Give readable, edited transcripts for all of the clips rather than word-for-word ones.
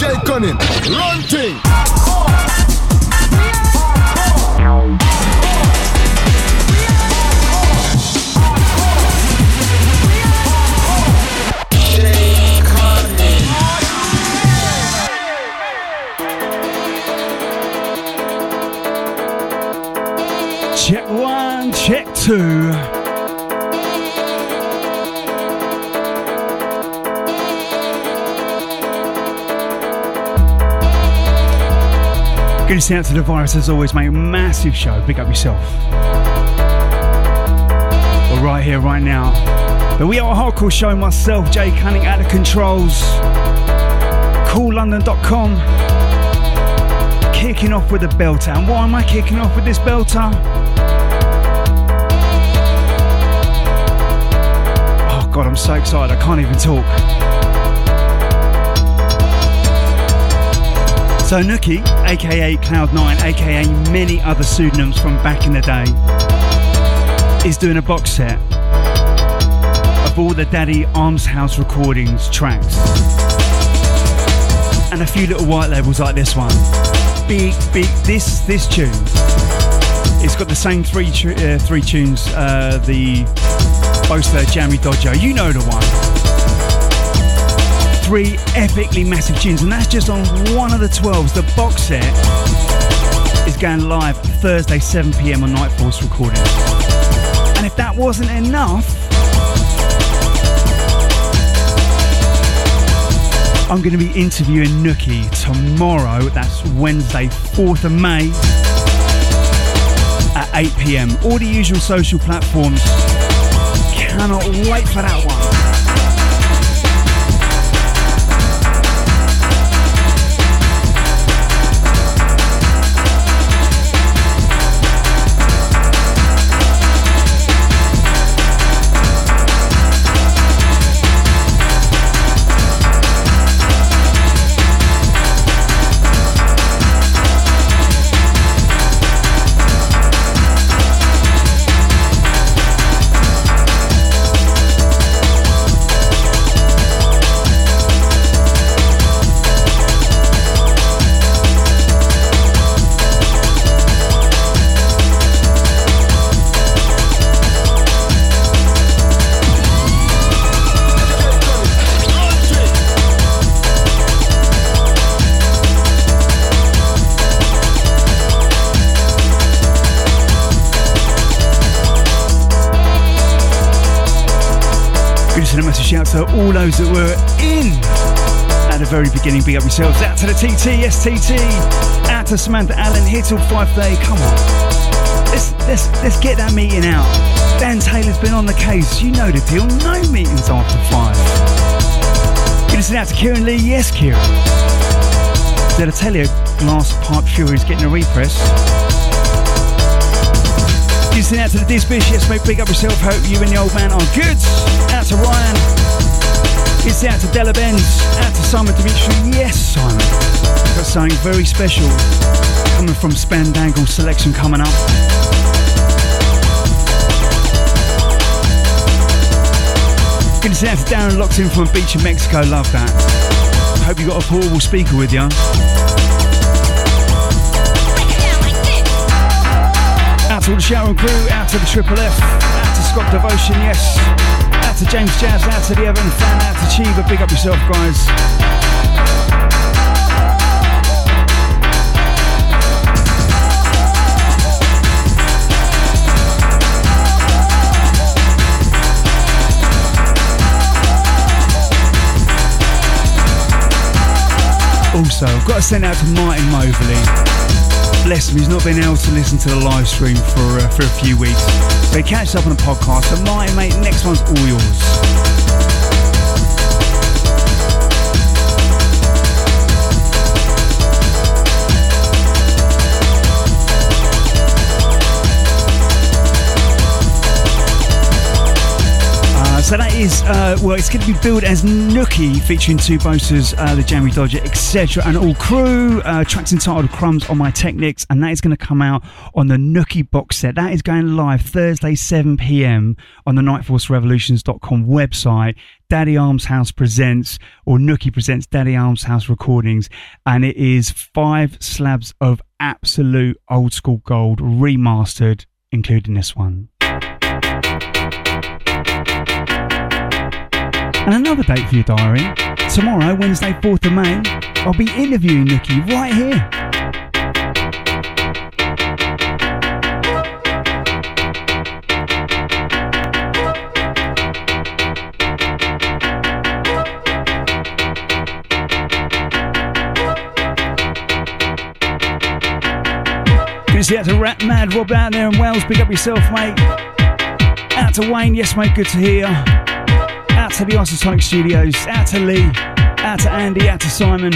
DJ Cunning, run thing. Check one, check two. Good to see out to the virus as always, mate. Massive show. Big up yourself. We're right here, right now. The We Are Hardcore show, myself, Jay Cunning at the controls. CoolLondon.com. Kicking off with a belter. And why am I kicking off with this belter? Oh God, I'm so excited. I can't even talk. So Nookie, aka Cloud9, aka many other pseudonyms from back in the day, is doing a box set of all the Daddy Arms House recordings tracks. And a few little white labels like this one. Big, this tune. It's got the same three tunes, the Boaster, Jammy Dodger, you know the one. 3 epically massive tunes, and that's just on one of the 12s. The box set is going live Thursday 7 PM on Nightforce Recordings. And if that wasn't enough, I'm going to be interviewing Nookie tomorrow. That's Wednesday 4th of May at 8 PM. All the usual social platforms. Cannot wait for that one. Shout to all those that were in at the very beginning. Big up yourselves. Out to the TT, yes TT. Out to Samantha Allen, here till 5:30. Come on, let's get that meeting out. Dan Taylor's been on the case. You know the deal. No meetings after 5. Good to send out to Kieran Lee. Yes, Kieran. Did I tell you Glass Pipe Fury is getting a repress? Good to send out to the Disbish. Yes, mate. Big up yourself. Hope you and the old man are good. Out to Ryan. It's out to Della Benz, out to Simon Dimitri. Yes, Simon. Got something very special coming from Spandangle Selection coming up. Good to see out to Darren locked in from Beach in Mexico. Love that. Hope you got a portable speaker with you. Out to all the Sharon crew, out to the Triple F, out to Scott Devotion, yes. Out to James Jazz, out to the Evan fan, out to Chiba. Big up yourself, guys. Also, I've got to send out to Martin Moverley. Bless him, he's not been able to listen to the live stream for a few weeks. So he catches up on the podcast. So Martin, mate, next one's all yours. So that is, it's going to be billed as Nookie, featuring two boasters, the Jamie Dodger, etc., and all crew. Tracks entitled Crumbs on My Technics, and that is going to come out on the Nookie box set. That is going live Thursday, 7 p.m. on the nightforcerevolutions.com website. Daddy Arms House presents, or Nookie presents, Daddy Arms House recordings, and it is 5 slabs of absolute old school gold remastered, including this one. And another date for your diary. Tomorrow, Wednesday, 4th of May, I'll be interviewing Nookie right here. Good to see out to Rat Mad Rob out there in Wales. Big up yourself, mate. Out to Wayne. Yes, mate. Good to hear you. Out to the Isotonic Studios, out to Lee, out to Andy, out to Simon.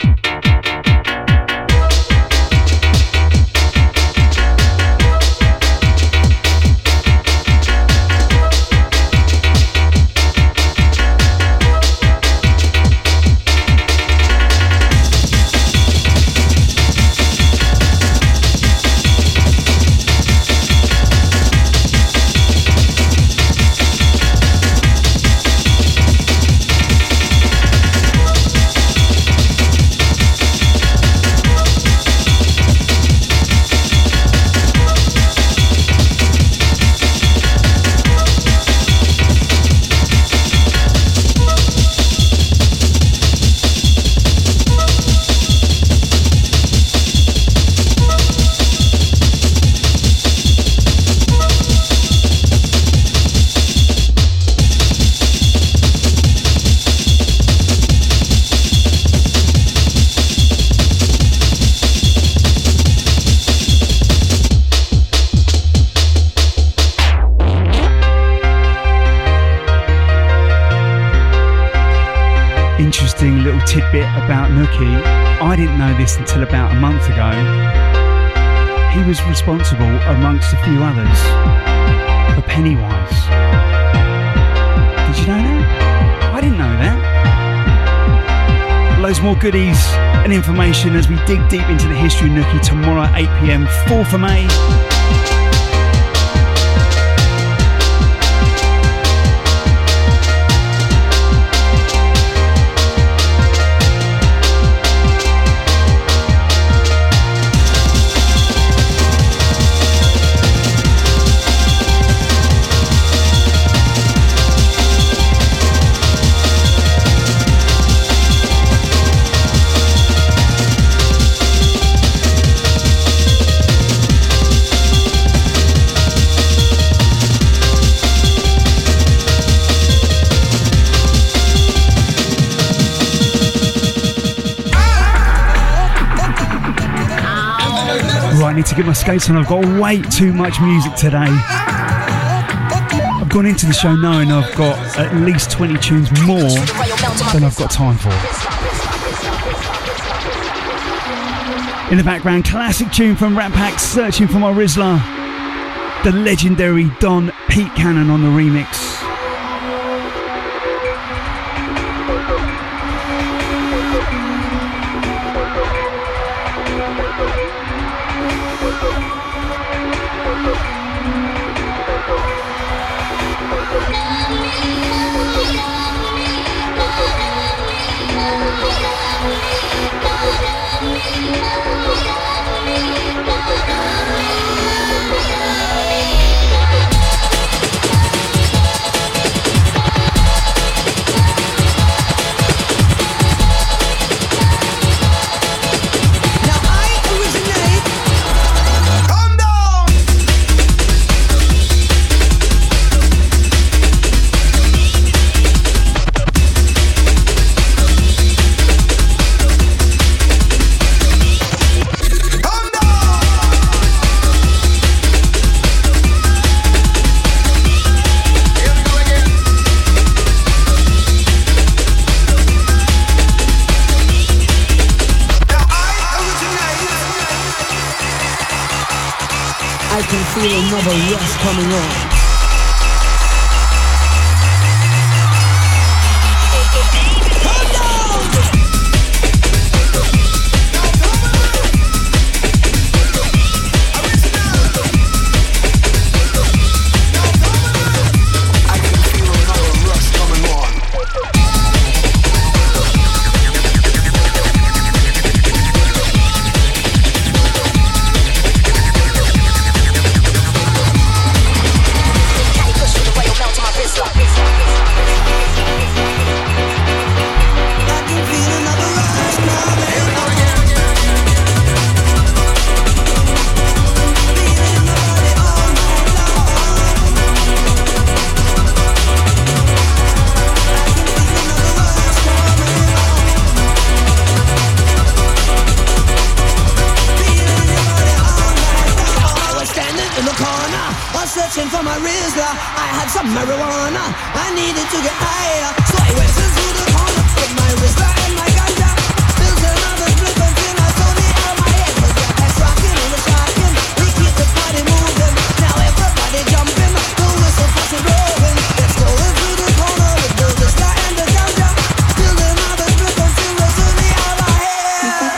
Tidbit about Nookie. I didn't know this until about a month ago. He was responsible, amongst a few others, for Pennywise. Did you know that? I didn't know that. Loads more goodies and information as we dig deep into the history of Nookie tomorrow at 8 p.m, 4th of May. I need to get my skates on. I've got way too much music today. I've gone into the show knowing I've got at least 20 tunes more than I've got time for. In the background, classic tune from Rat Pack, Searching for My Rizla. The legendary Don Pete Cannon on the remix. Feel another rush coming on. from a Rizla. I had some marijuana, I needed to get higher, so I went into the corner with my Rizla and my ganja. Built another split until I saw the air my head was got us rocking and we're shocking. We keep the party moving, now everybody jumping, the whistle fast and blowing. Let's go into the corner with the Rizla and the ganja. Build another split until I saw the air my head.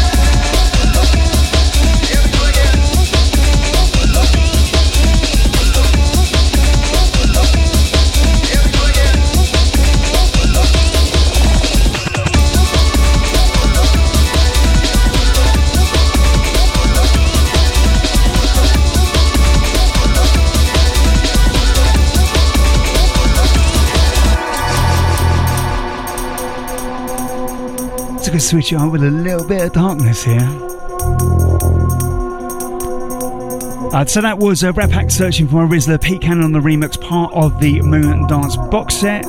So we switch it on with a little bit of darkness here. So that was Rat Pack Searching for a Rizla, Pete Cannon on the remix, part of the Moon Dance box set.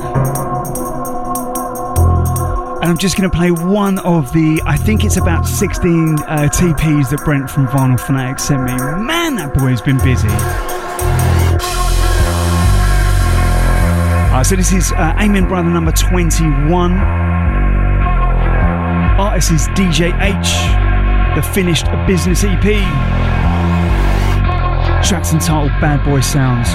And I'm just going to play one of the, I think it's about 16 TPs that Brent from Vinyl Fanatic sent me. Man, that boy's been busy. So this is Amen Brother number 21. Artist is DJ H, the Finished Business EP. Track's entitled Bad Boy Sounds.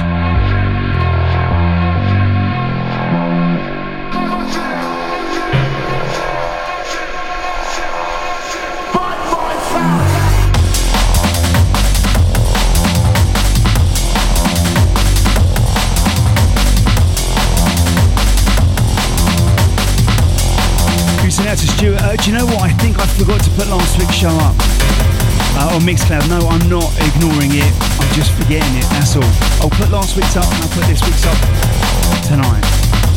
Out to Stuart. Do you know what? I think I forgot to put last week's show up on Mixcloud. No, I'm not ignoring it. I'm just forgetting it. That's all. I'll put last week's up and I'll put this week's up tonight.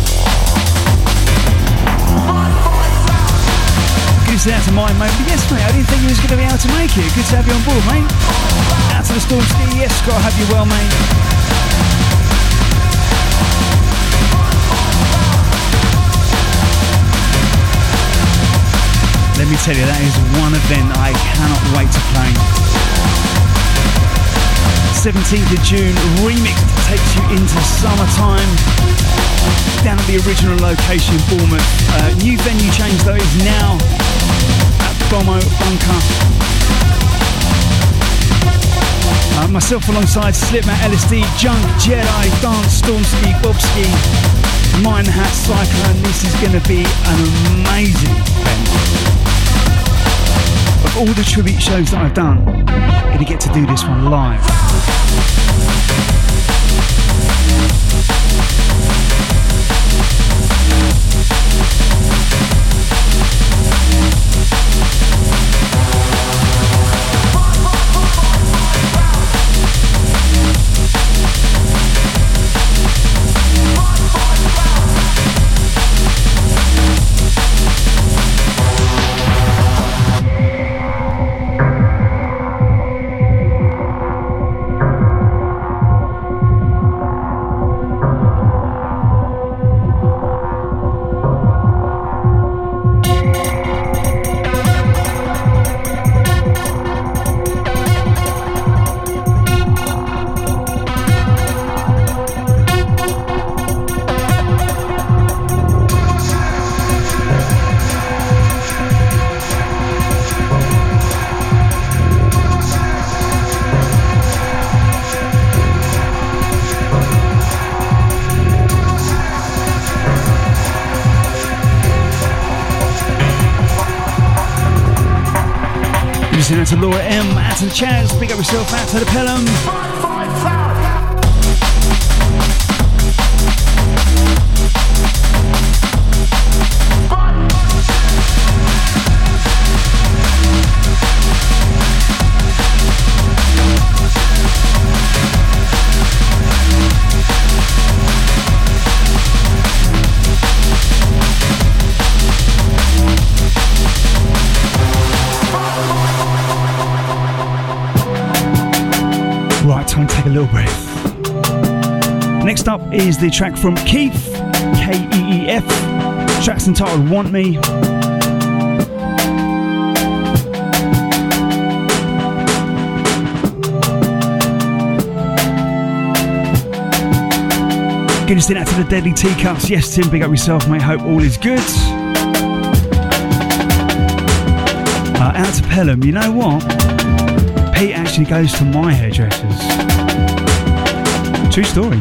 Good to say out to mine, mate. But yes, mate, I didn't think you was going to be able to make it. Good to have you on board, mate. Out to the Storm Ski. Yes, Scott, I hope you're well, mate. Let me tell you, that is one event I cannot wait to play. 17th of June, Remixed takes you into summertime. Down at the original location, Bournemouth. New venue change though is now at Bomo Bunker. Myself alongside Slipmat, LSD, Junk, Jedi, Dance, Stormski, Bobski, Mine Hat, Cyclone. This is going to be an amazing event. Of all the tribute shows that I've done, I'm going to get to do this one live. Out to Laura M, out to the Chaz, big up yourself, out to the Pelham. Time to take a little breath. Next up is the track from Keef, K-E-E-F. Track's entitled Want Me. Gonna send out to the Deadly Teacups. Yes, Tim, big up yourself, mate. Hope all is good. Out to Pelham. You know what? Pete actually goes to my hairdressers. True story.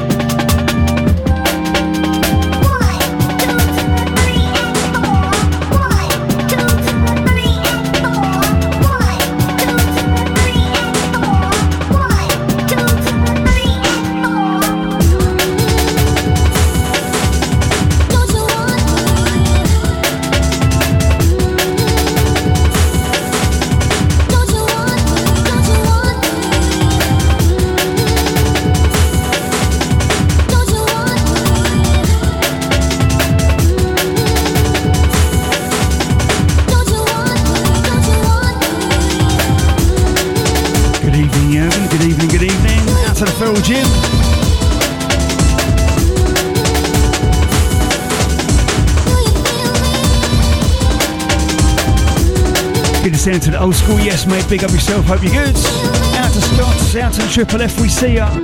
To the Feral Gym. Good to send to the old school. Yes, mate. Big up yourself. Hope you're good. Out to Scott. Out to the Triple F. We see ya.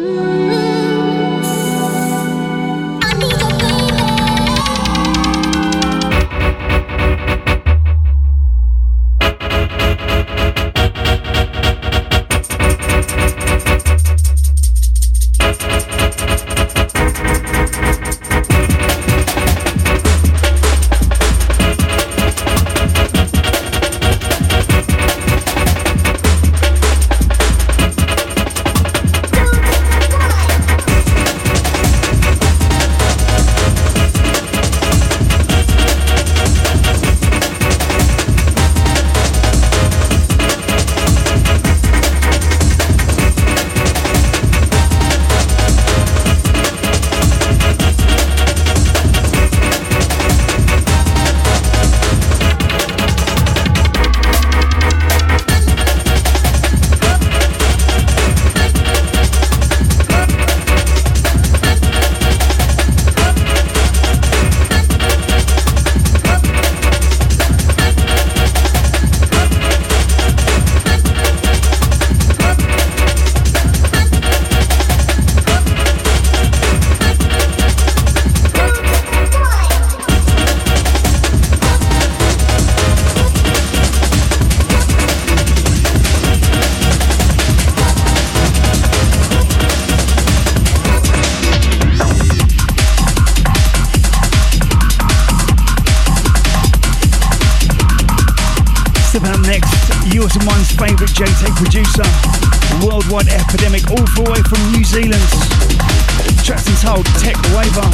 One's favourite JTech producer, worldwide epidemic, all the way from New Zealand. Trapped and Told, Tech Waver.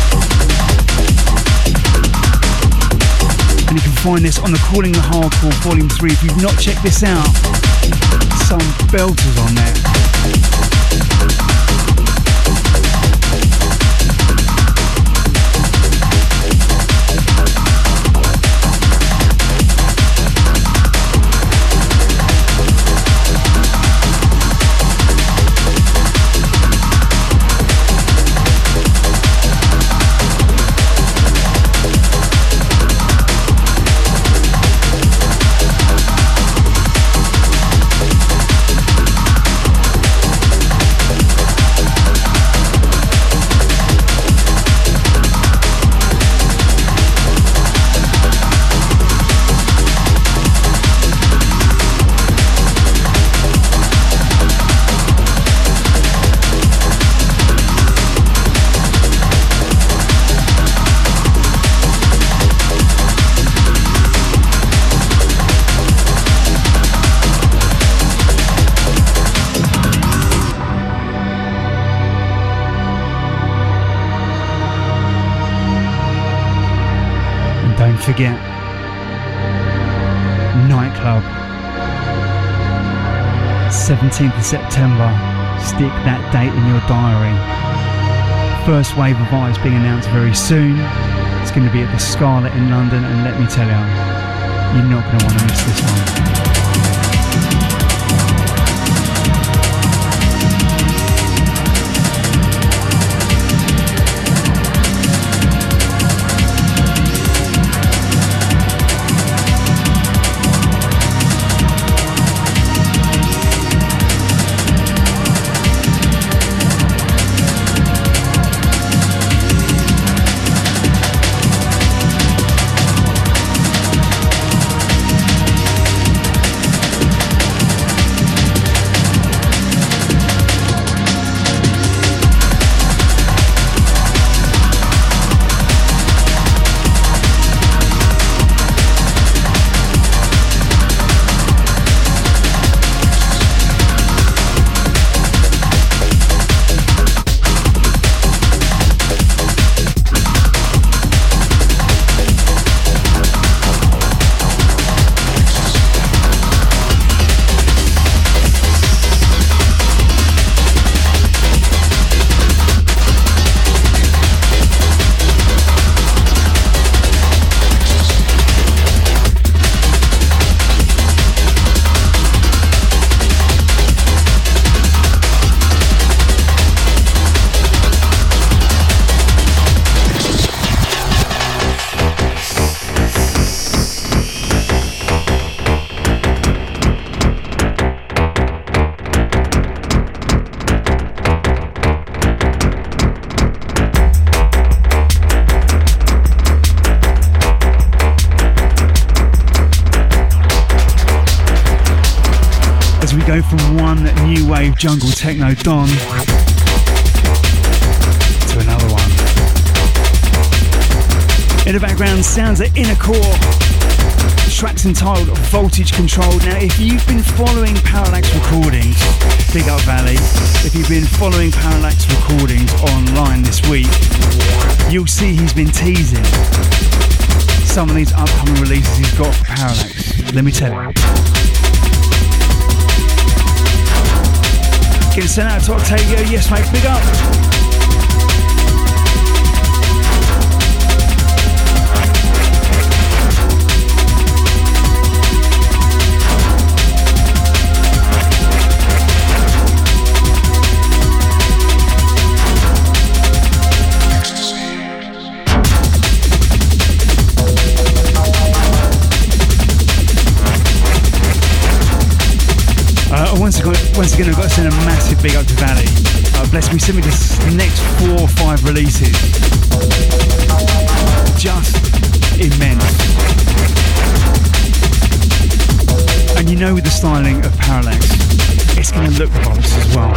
And you can find this on the Calling the Hardcore Volume 3. If you've not checked this out, some belters on there. Forget Nightclub 17th of September. Stick that date in your diary. First wave of eyes being announced very soon. It's going to be at the Scarlet in London, and let me tell you, you're not going to want to miss this one. Going from one new wave jungle techno don to another one. In the background, sounds of Inner Core. Track's entitled Voltage Control. Now, if you've been following Parallax Recordings, big up Valley. If you've been following Parallax Recordings online this week, you'll see he's been teasing some of these upcoming releases he's got for Parallax. Let me tell you. Getting sent out to Octavio. Yes, mate, big up. Once again, I've got to send a massive big up to Valley. Bless me, send me this next 4 or 5 releases. Just immense. And you know, with the styling of Parallax, it's going to look boss as well.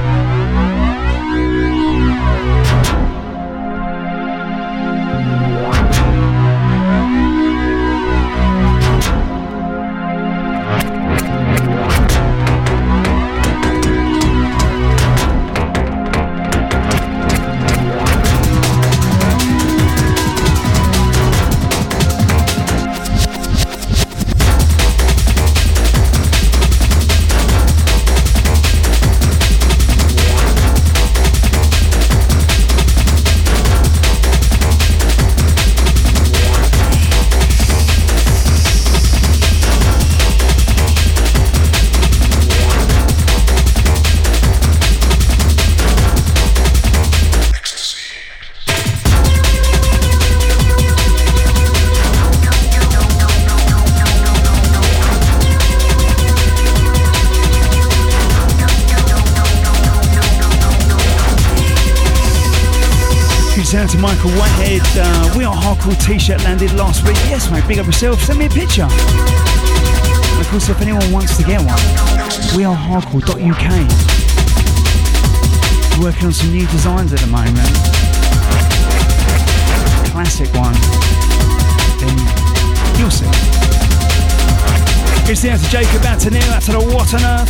Out to Michael Whitehead. We Are Hardcore t-shirt landed last week. Yes, mate, big up yourself. Send me a picture. And of course, if anyone wants to get one, wearehardcore.uk. Working on some new designs at the moment. Classic one. Then you'll see. Here's the out to Jacob, out to Neil, out to the What on Earth.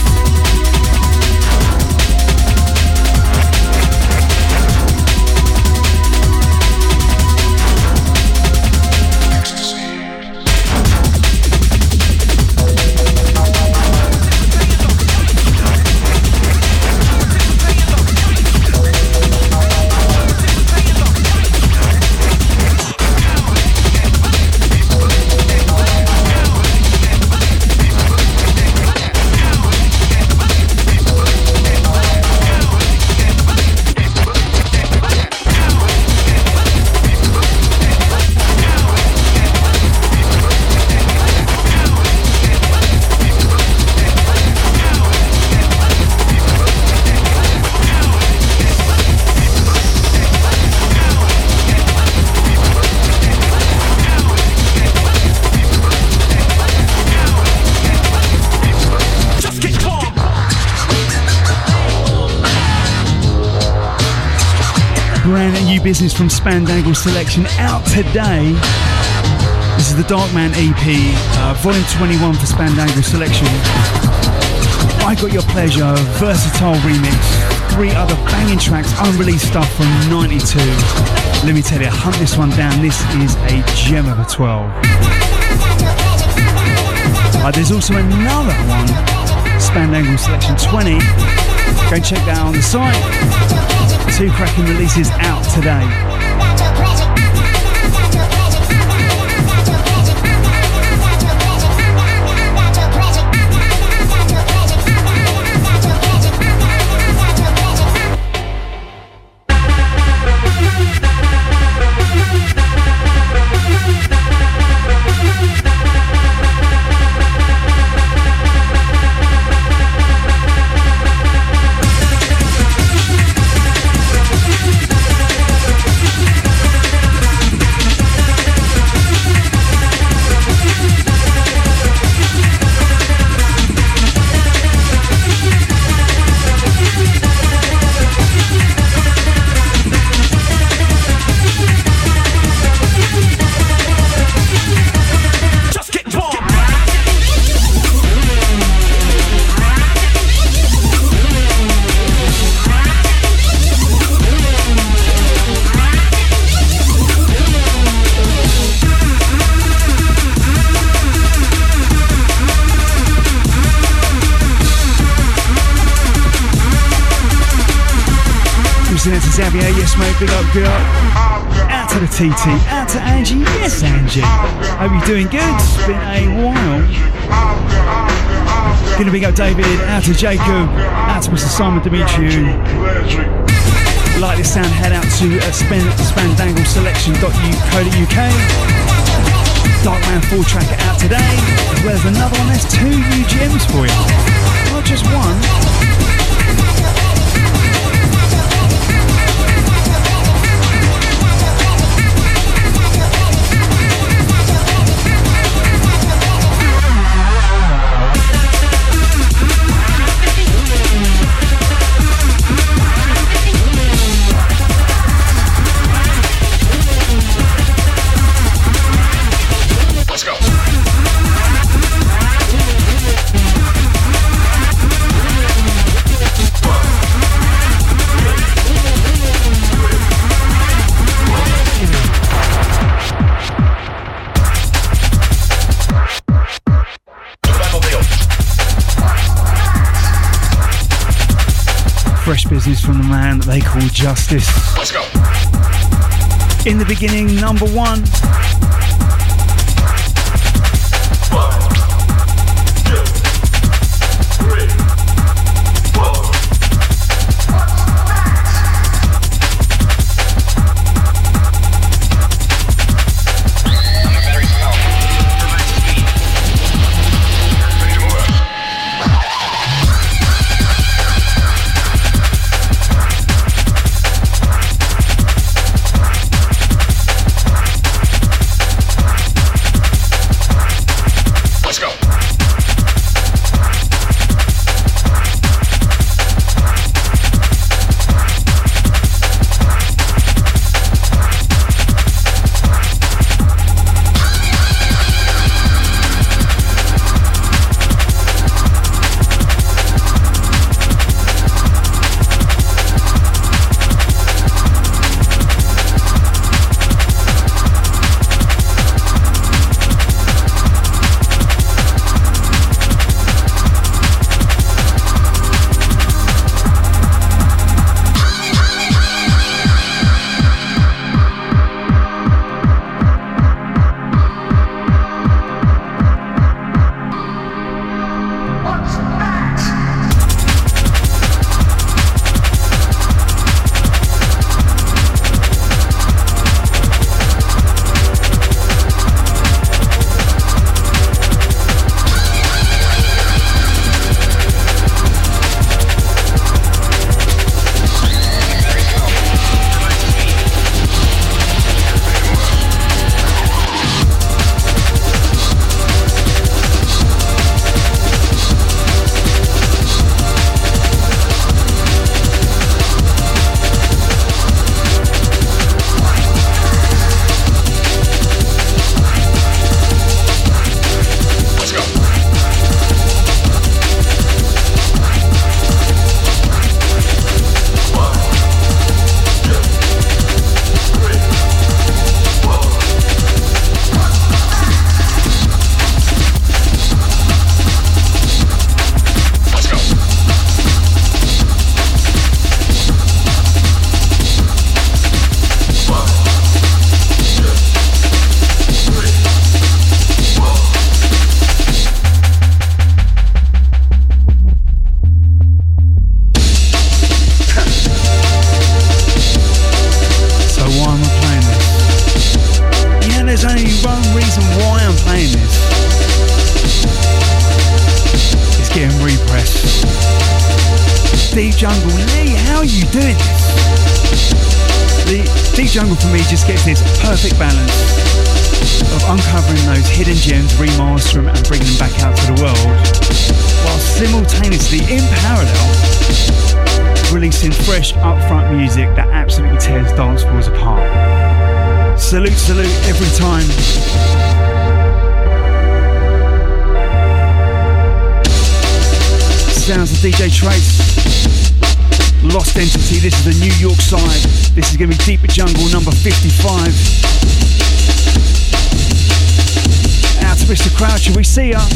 Business from Spandangle Selection out today. This is the Darkman EP, volume 21 for Spandangle Selection. I Got Your Pleasure, versatile remix, 3 other banging tracks, unreleased stuff from 92. Let me tell you, hunt this one down. This is a gem of a 12. There's also another one, Spandangle Selection 20. Go and check that out on the site. 2 cracking releases out today. Xavier, yes mate, big up, big up. Out to the TT, out to Angie, yes Angie. Hope you're doing good, it's been a while. Gonna big up David, out to Jacob, out to Mr. Simon Demetriou. Like this sound, head out to spandangleSelection.co.uk. Darkman 4-tracker out today, as well as another one. There's 2 new gems for you, not just one. Fresh business from the man that they call Justice. Let's go. In the beginning, number 1. Deep Jungle. Lee, how are you doing this? The Deep Jungle for me just gets this perfect balance of uncovering those hidden gems, remastering them and bringing them back out to the world, while simultaneously, in parallel, releasing fresh upfront music that absolutely tears dance floors apart. Salute, salute every time. Sounds of DJ Trace, Lost Entity. This is the New York side. This is going to be Deeper Jungle number 55. Out to Mr. Croucher, we see ya.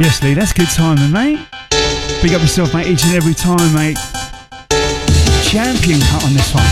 Yes, Lee, that's good timing, mate. Big up yourself, mate, each and every time, mate. Champion cut on this one.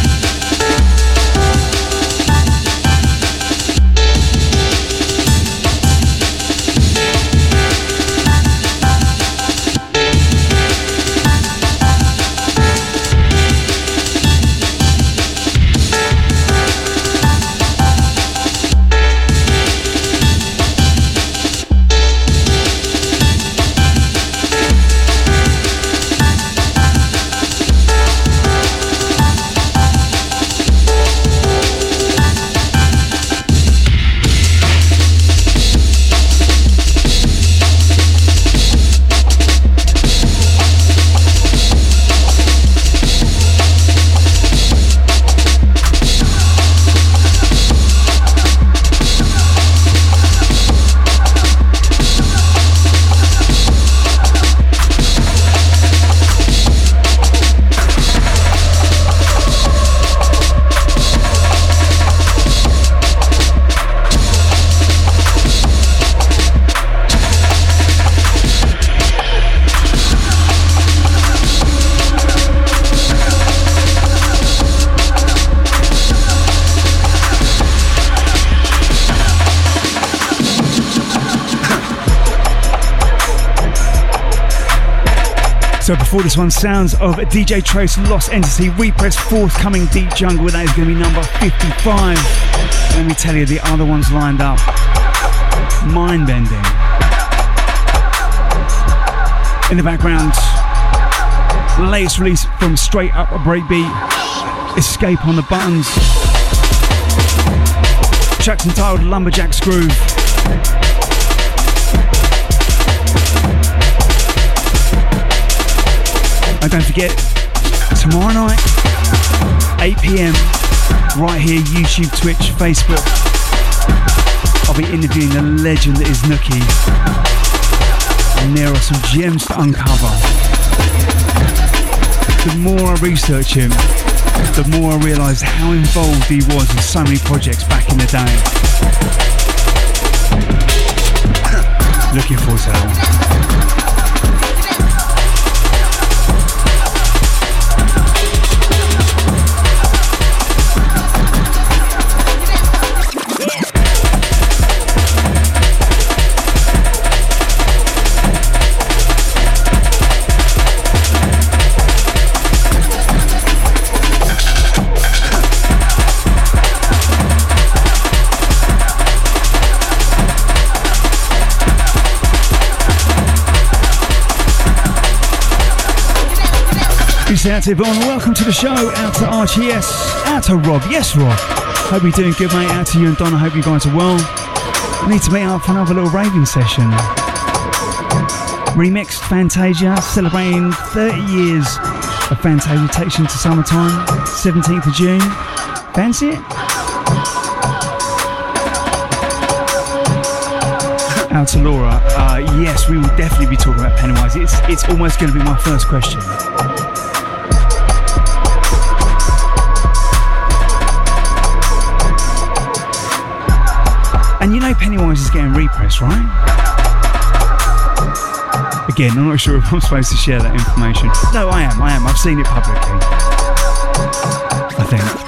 So before this one, sounds of DJ Trace, Lost Entity, Repress, forthcoming Deep Jungle. That is going to be number 55. Let me tell you, the other ones lined up. Mind-bending. In the background, latest release from Straight Up a Breakbeat, Escape on the Buttons. Track's entitled Lumberjack's Groove. And don't forget, tomorrow night, 8 PM, right here, YouTube, Twitch, Facebook, I'll be interviewing the legend that is Nookie. And there are some gems to uncover. The more I research him, the more I realise how involved he was in so many projects back in the day. Looking forward to that one. Peace out to everyone, welcome to the show. Out to RGS, out to Rob. Yes, Rob. Hope you're doing good, mate. Out to you and Donna, hope you guys are well. I need to meet up for another little raving session. Remixed Fantasia, celebrating 30 years of Fantasia takes you into summertime, 17th of June. Fancy it? Out to Laura. Yes, we will definitely be talking about Pennywise. It's almost going to be my first question. And you know Pennywise is getting repressed, right? Again, I'm not sure if I'm supposed to share that information. No, I am. I've seen it publicly. I think.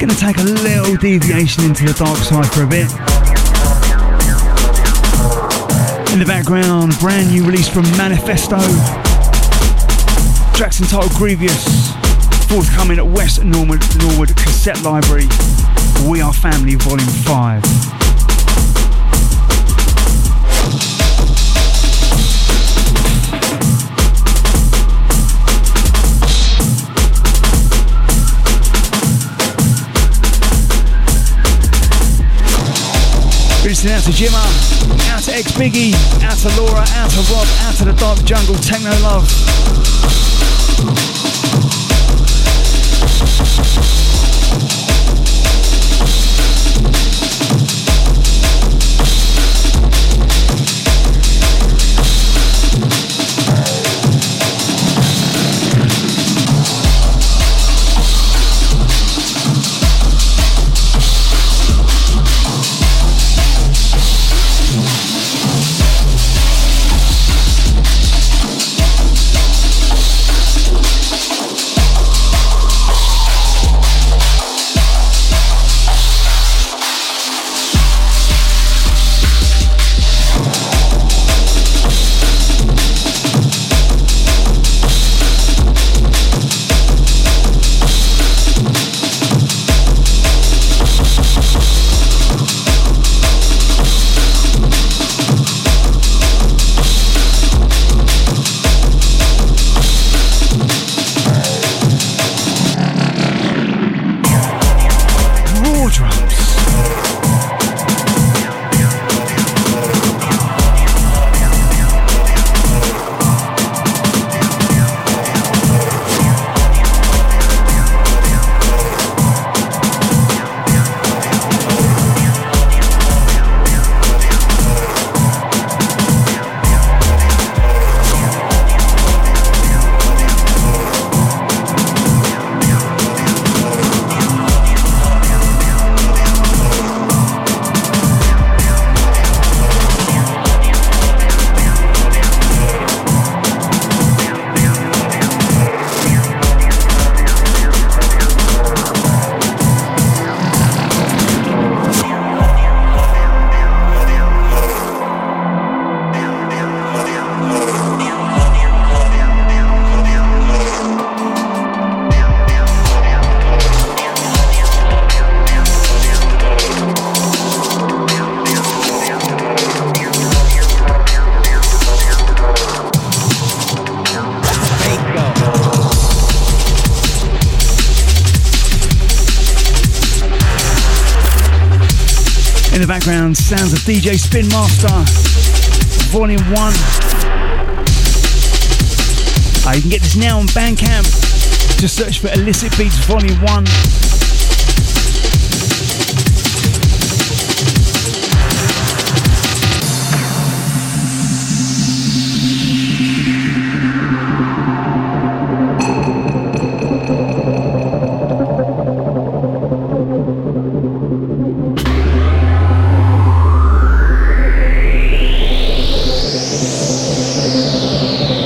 Gonna take a little deviation into the dark side for a bit. In the background, brand new release from Manifesto. Track's entitled Grievous. Forthcoming at West Norwood Cassette Library. We Are Family Volume 5. Listening out to Jimmer, out to X Biggie, out to Laura, out to Rob, out to the Dark Jungle, Techno Love. In the background, sounds of DJ Spin Master, Volume 1. You can get this now on Bandcamp. Just search for Illicit Beats Volume 1.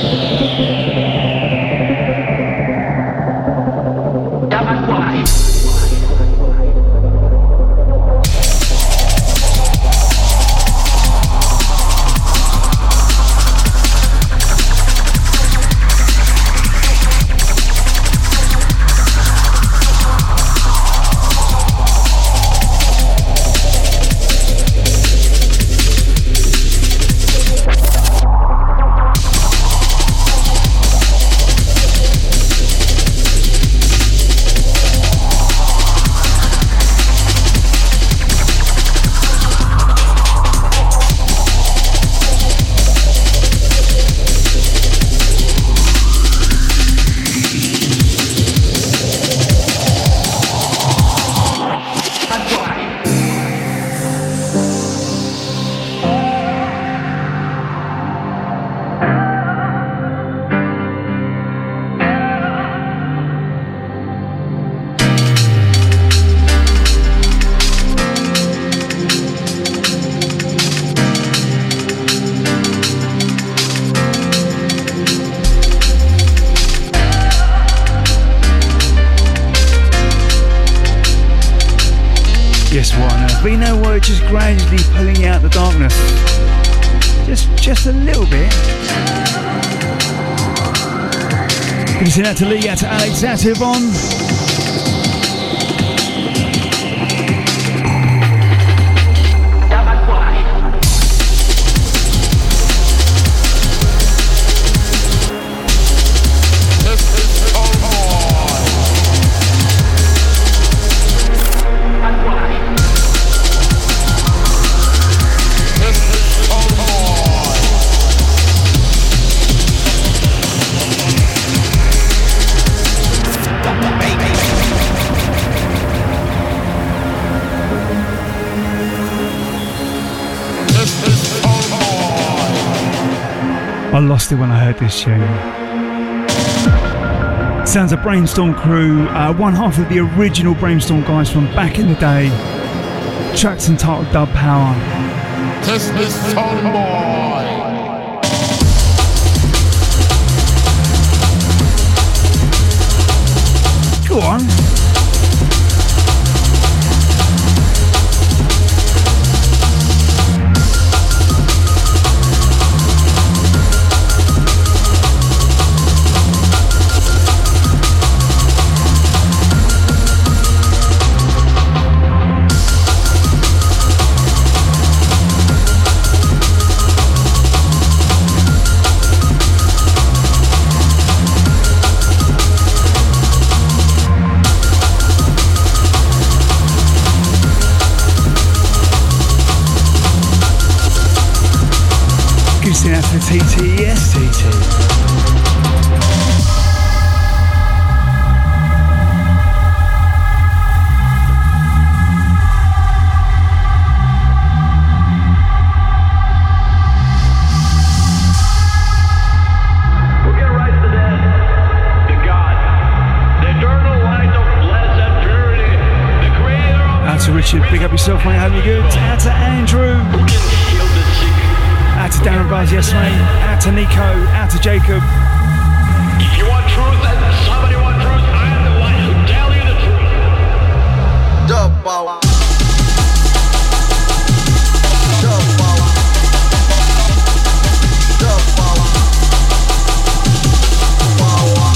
Dapat wahai But you know what? It's just gradually pulling out the darkness. Just a little bit. Good to see that to Lee, out to Alex, out to Yvonne. I lost it when I heard this tune. Sounds of Brainstorm Crew, one half of the original Brainstorm guys from back in the day. Tracks entitled Dub Power. This is Soulboy. Go on. That's the TT, yes, TT. Richard, big up yourself, mate. Hope you're good. Out to Andrew. Out to Darren Buzz, yes, mate. Out to Nico. Out to Jacob. If you want truth and somebody wants truth, I am the one who tell you the truth. Dub power. Dub power. Dub power. Power.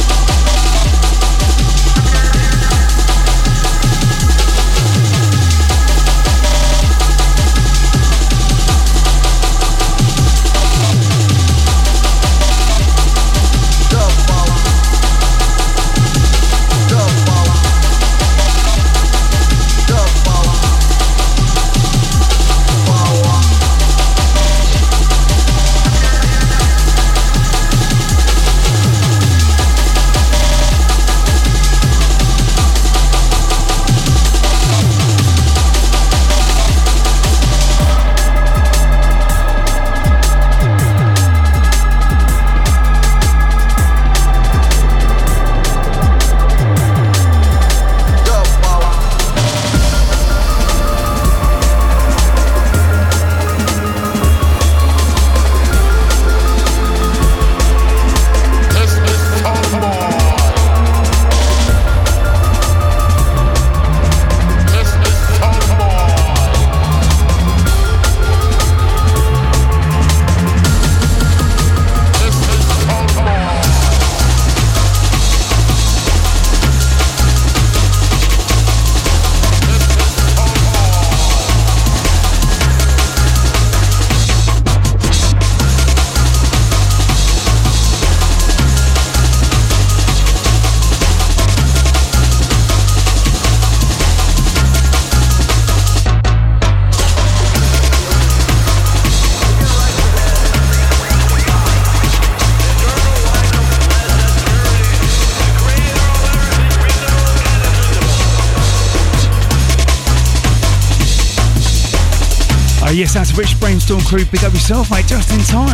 Yes, that's Rich Brainstorm Crew. Big up yourself, mate, just in time.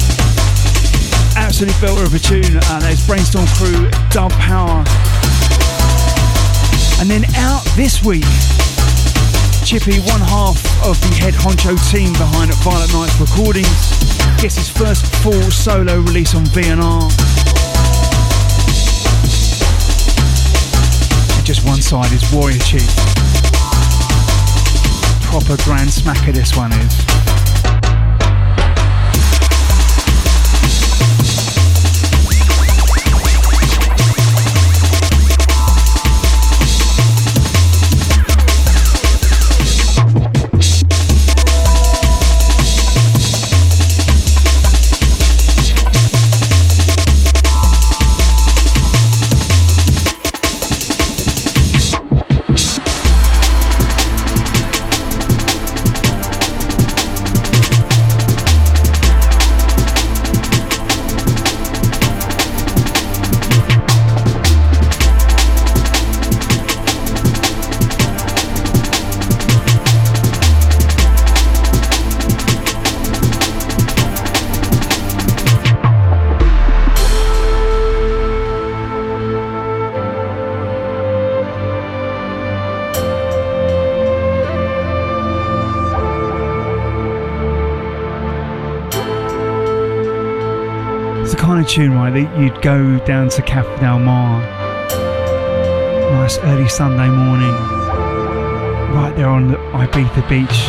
Absolute belter of a tune. There's Brainstorm Crew, Dub Power. And then out this week, Chippy, one half of the head honcho team behind Violet Nights Recordings, gets his first full solo release on VNR. And just one side is Warrior Chief. proper grand smacker this one is. Tune, right, that you'd go down to Cafe Del Mar, nice early Sunday morning, right there on the Ibiza beach,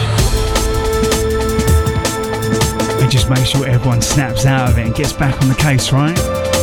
and just make sure everyone snaps out of it and gets back on the case, right?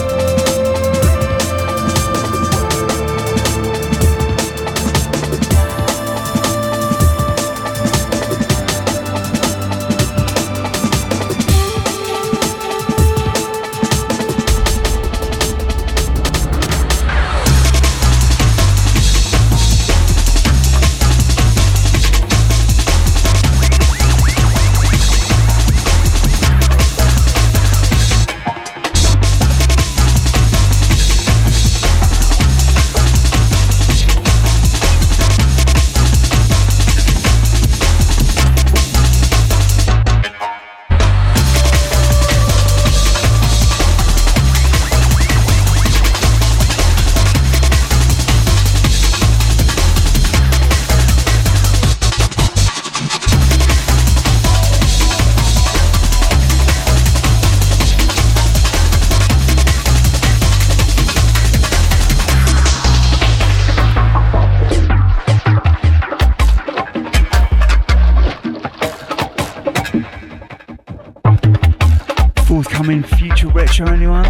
Forthcoming future retro, anyone?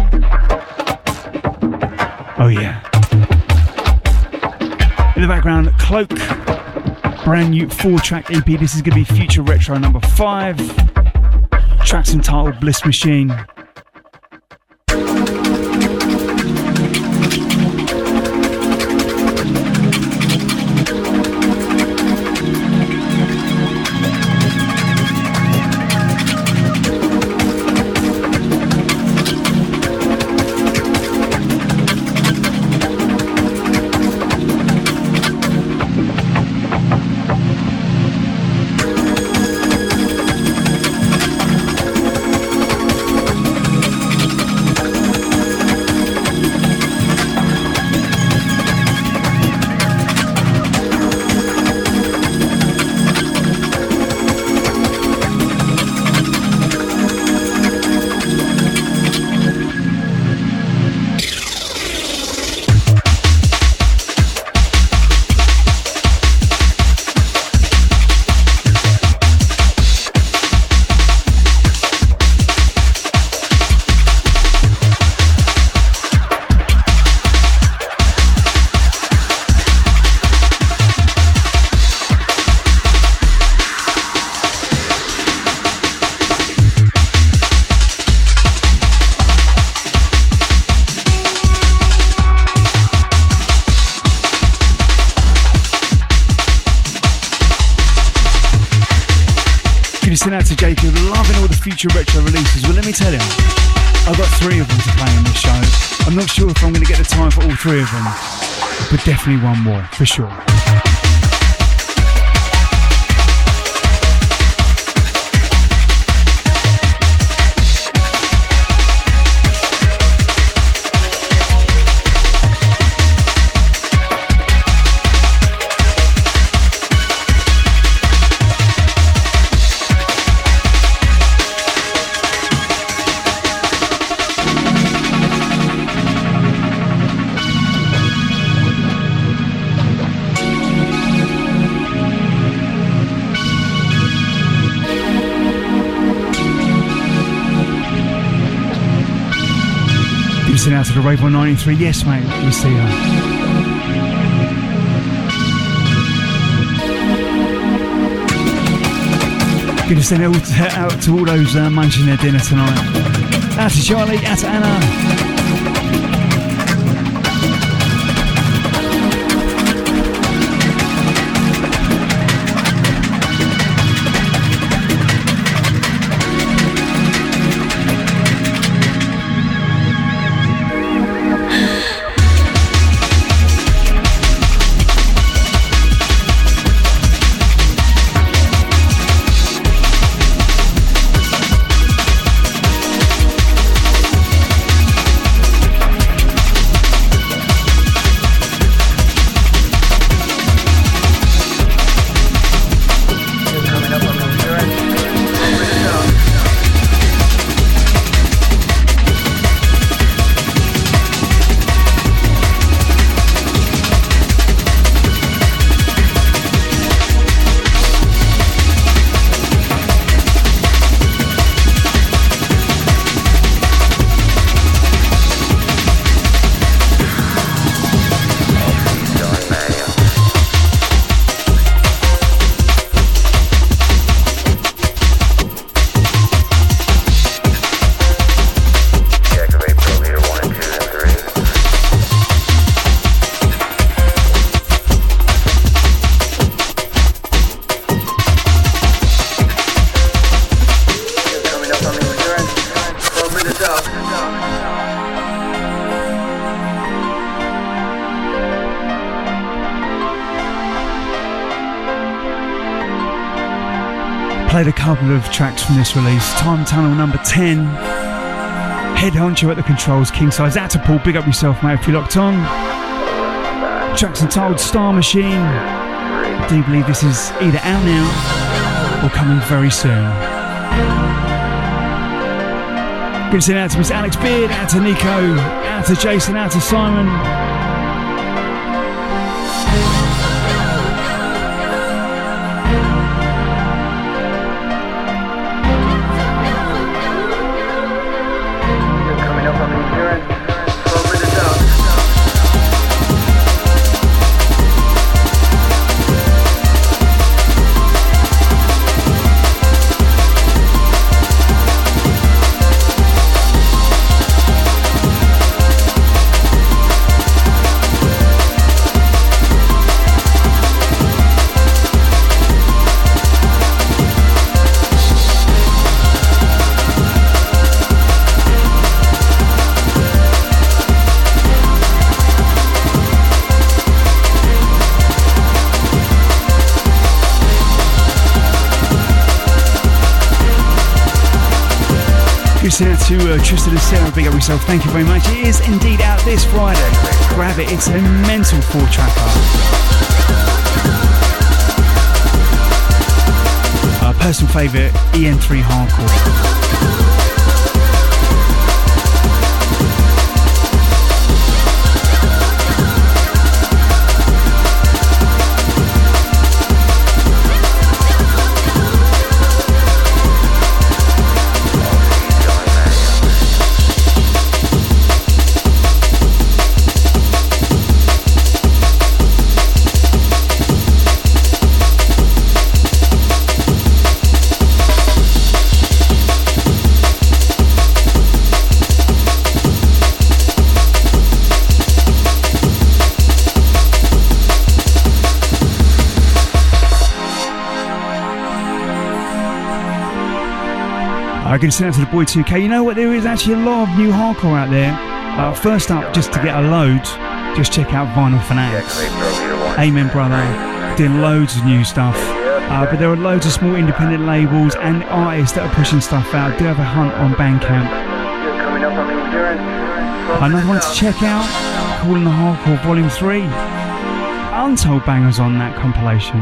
Oh yeah. In the background, Cloak, brand new 4-track EP. This is going to be future retro number 5. Tracks entitled Bliss Machine. Out to Jacob, loving all the future retro releases. Well, let me tell you, I've got 3 of them to play on this show. I'm not sure if I'm going to get the time for all 3 of them, but definitely one more, for sure. send out to the Rave 193. Yes, mate, we see you. Gonna send it out to all those munching their dinner tonight. Out to Charlie, out to Anna. Played a couple of tracks from this release. Time Tunnel number 10. Head Honcho at the controls, King Size. Out to Paul, big up yourself, mate, if you're locked on. Tracks entitled Star Machine. I do believe this is either out now or coming very soon. Gonna send out to Miss Alex Beard, out to Nico, out to Jason, out to Simon. To Tristan and Sarah, big up yourself, thank you very much. It is indeed out this Friday. Grab it, it's a mental 4-tracker. Personal favourite, EN3 Hardcore. I'm going to send out to the boy 2K. You know what? There is actually a lot of new hardcore out there. First up, just to get a load, just check out Vinyl Fanatics. Amen, brother. Doing loads of new stuff. But there are loads of small independent labels and artists that are pushing stuff out. Do have a hunt on Bandcamp. Another one to check out, Calling the Hardcore Volume 3. Untold bangers on that compilation.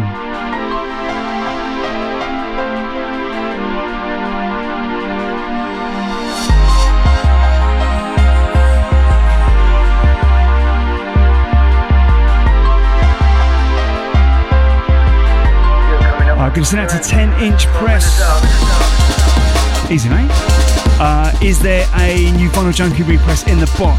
I'm going to send out to 10-inch press. Easy, mate. Is there a new Vinyl Junkie repress in the box?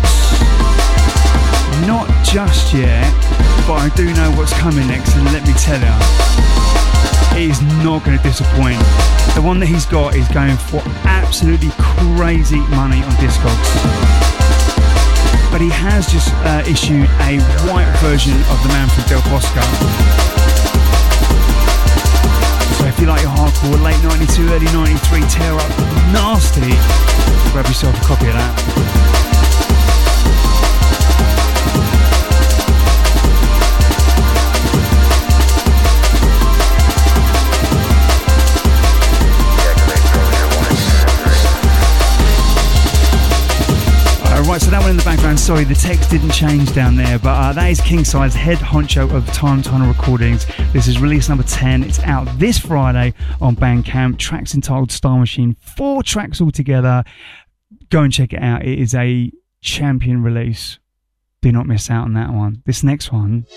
Not just yet, but I do know what's coming next, and let me tell you, it is not going to disappoint. The one that he's got is going for absolutely crazy money on Discogs. But he has just issued a white version of the Man from Del Bosco. So if you like your hardcore, late 92, early 93, tear up nasty, grab yourself a copy of that. Right, so that one in the background, sorry, the text didn't change down there, but that is King Size, head honcho of Time Tunnel Recordings. This is release number 10. It's out this Friday on Bandcamp. Tracks entitled Star Machine, 4 tracks altogether. Go and check it out. It is a champion release. Do not miss out on that one. This next one,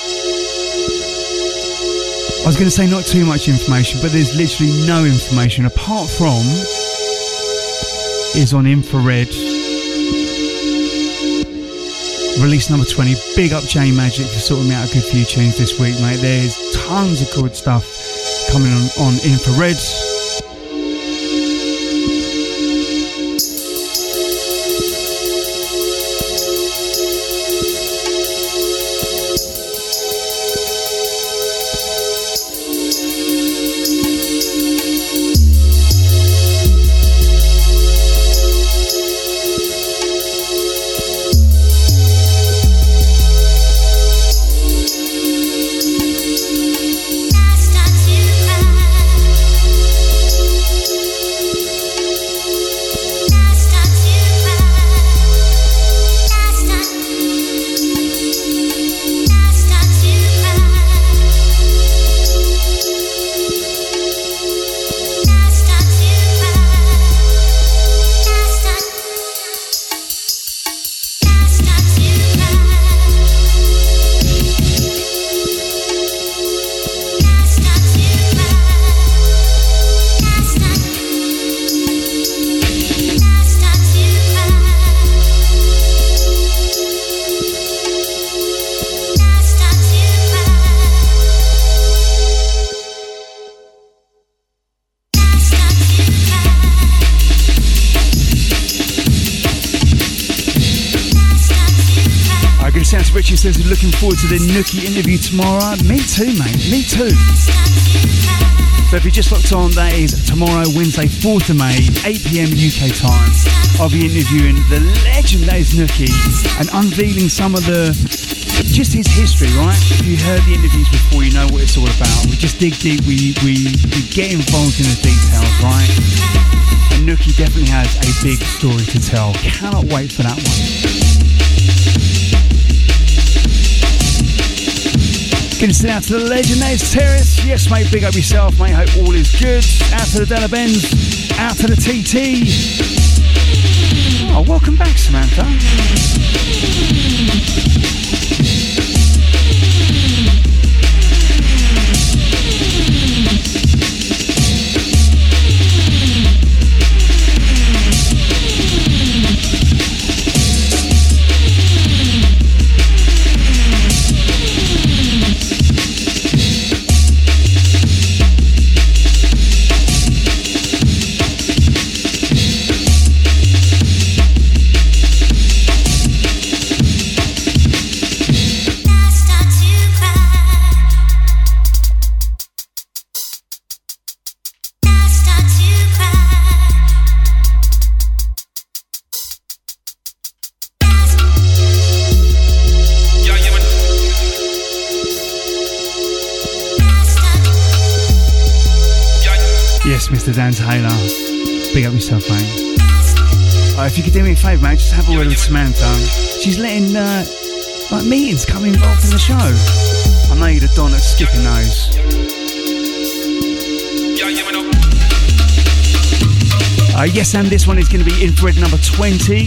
I was going to say not too much information, but there's literally no information apart from is on Infrared. Release number 20. Big up J Magic for sorting me out a good few tunes this week, mate. There's tons of good stuff coming on Infrared. Richie says he's looking forward to the Nookie interview tomorrow. Me too, mate. Me too. So if you just looked on, that is tomorrow, Wednesday, 4th of May, 8 PM UK time. I'll be interviewing the legend that is Nookie and unveiling some of just his history, right? If you heard the interviews before, you know what it's all about. We just dig deep, we get involved in the details, right? And Nookie definitely has a big story to tell. Cannot wait for that one. Gonna send out to the legend, that is Terrace. Yes, mate, big up yourself, mate. Hope all is good. Out to the Della Benz, out to the TT. Oh, welcome back, Samantha. Mr. Dan Taylor, big up yourself, mate. If you could do me a favour, mate, just have a word with Samantha. She's letting meetings come involved in the show. I know you're the don at skipping those. Yes, and this one is going to be Infrared number 20.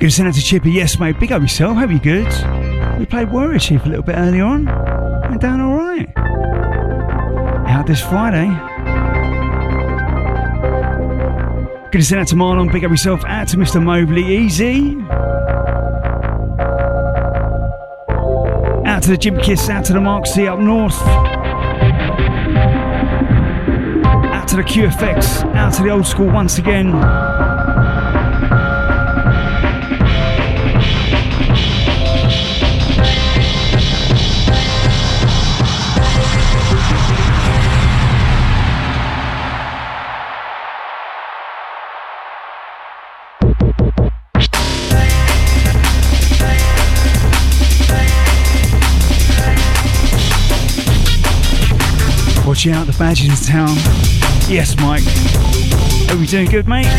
Gonna send out to Chippy. Yes, mate. Big up yourself. Hope you're good. We played Warrior Chief a little bit earlier on. Went down all right. Out this Friday. Gonna send out to Marlon. Big up yourself. Out to Mr. Mobley. Easy. Out to the Jim Kiss. Out to the Mark C up north. Out to the QFX. Out to the old school once again. Watch out, the badge is in town. Yes, Mike. Hope you're doing good, mate.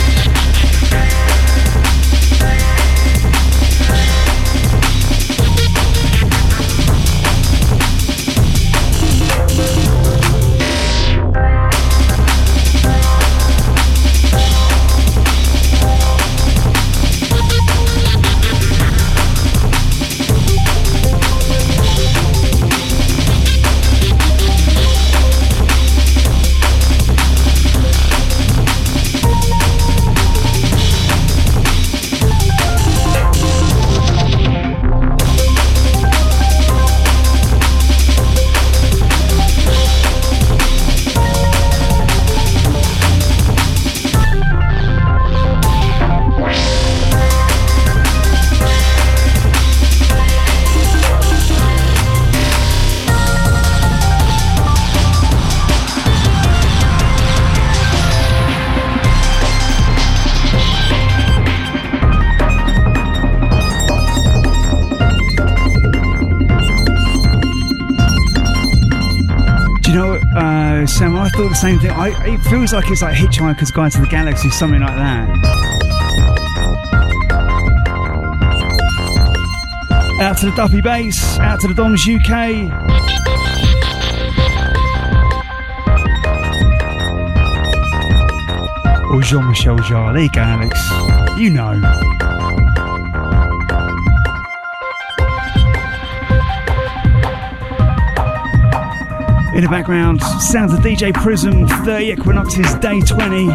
Sam, I thought the same thing. It feels like it's like Hitchhiker's Guide to the Galaxy, something like that. Out to the Duffy Bass, out to the Doms UK. Or Jean-Michel Jarre. There you go, Alex. You know. In the background, sounds of DJ Prism, 30 Equinoxes, Day 20.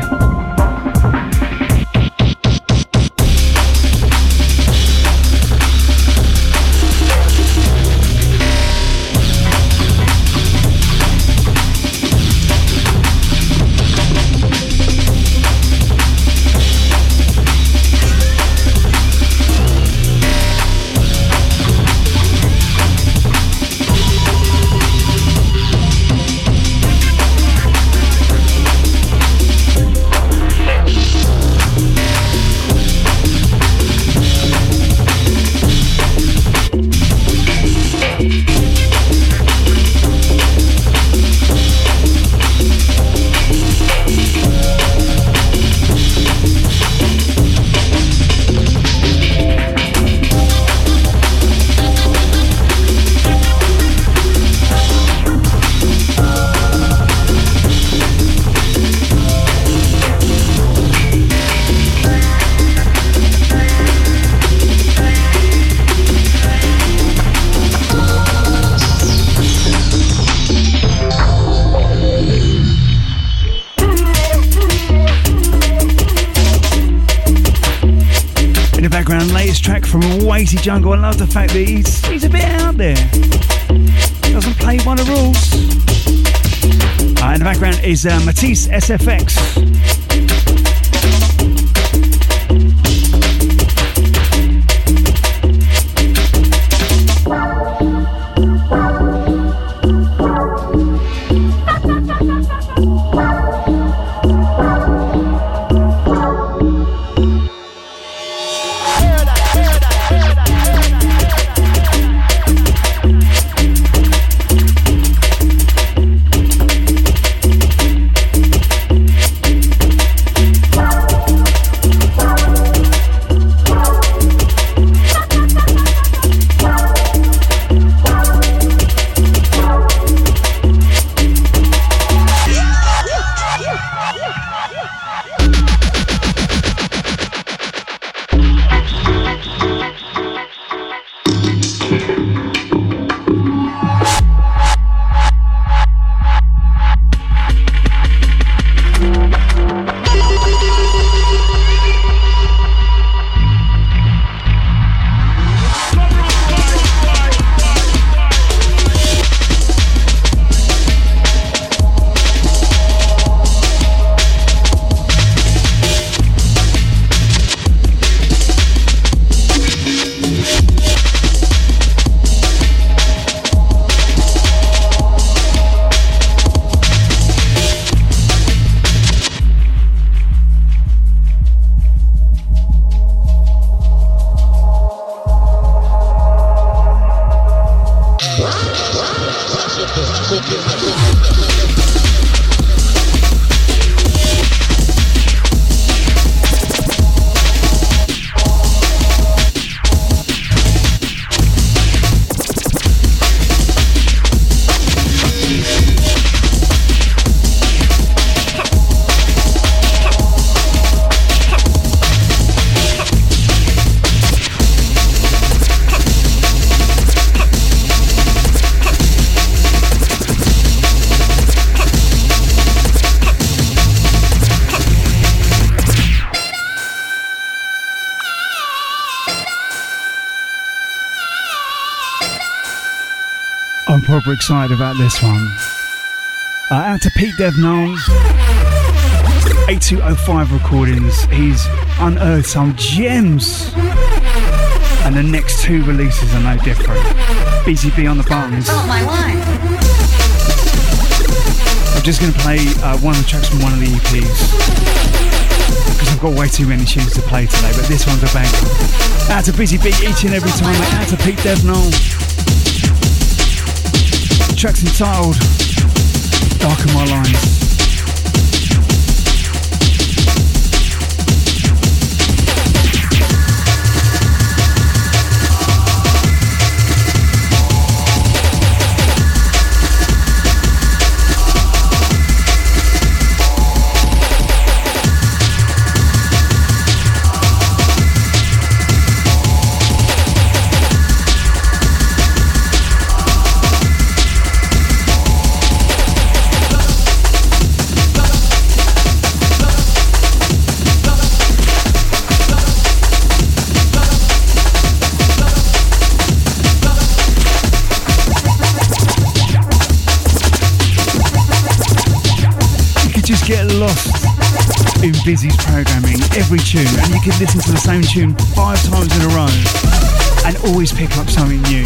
From Wazy Jungle. I love the fact that he's a bit out there. Doesn't play by the rules. In the background is Matisse SFX. proper excited about this one. Out to Pete Devnon, 8205 Recordings. He's unearthed some gems, and the next two releases are no different. BCB on the buttons. Oh, my wine. I'm just going to play one of the tracks from one of the EPs, because I've got way too many tunes to play today, but this one's a banger. Out to Busy Beat each and every time, out to Pete Devnon. The track's entitled Darken My Lines. Get lost in Busy's programming, every tune, and you can listen to the same tune 5 times in a row and always pick up something new.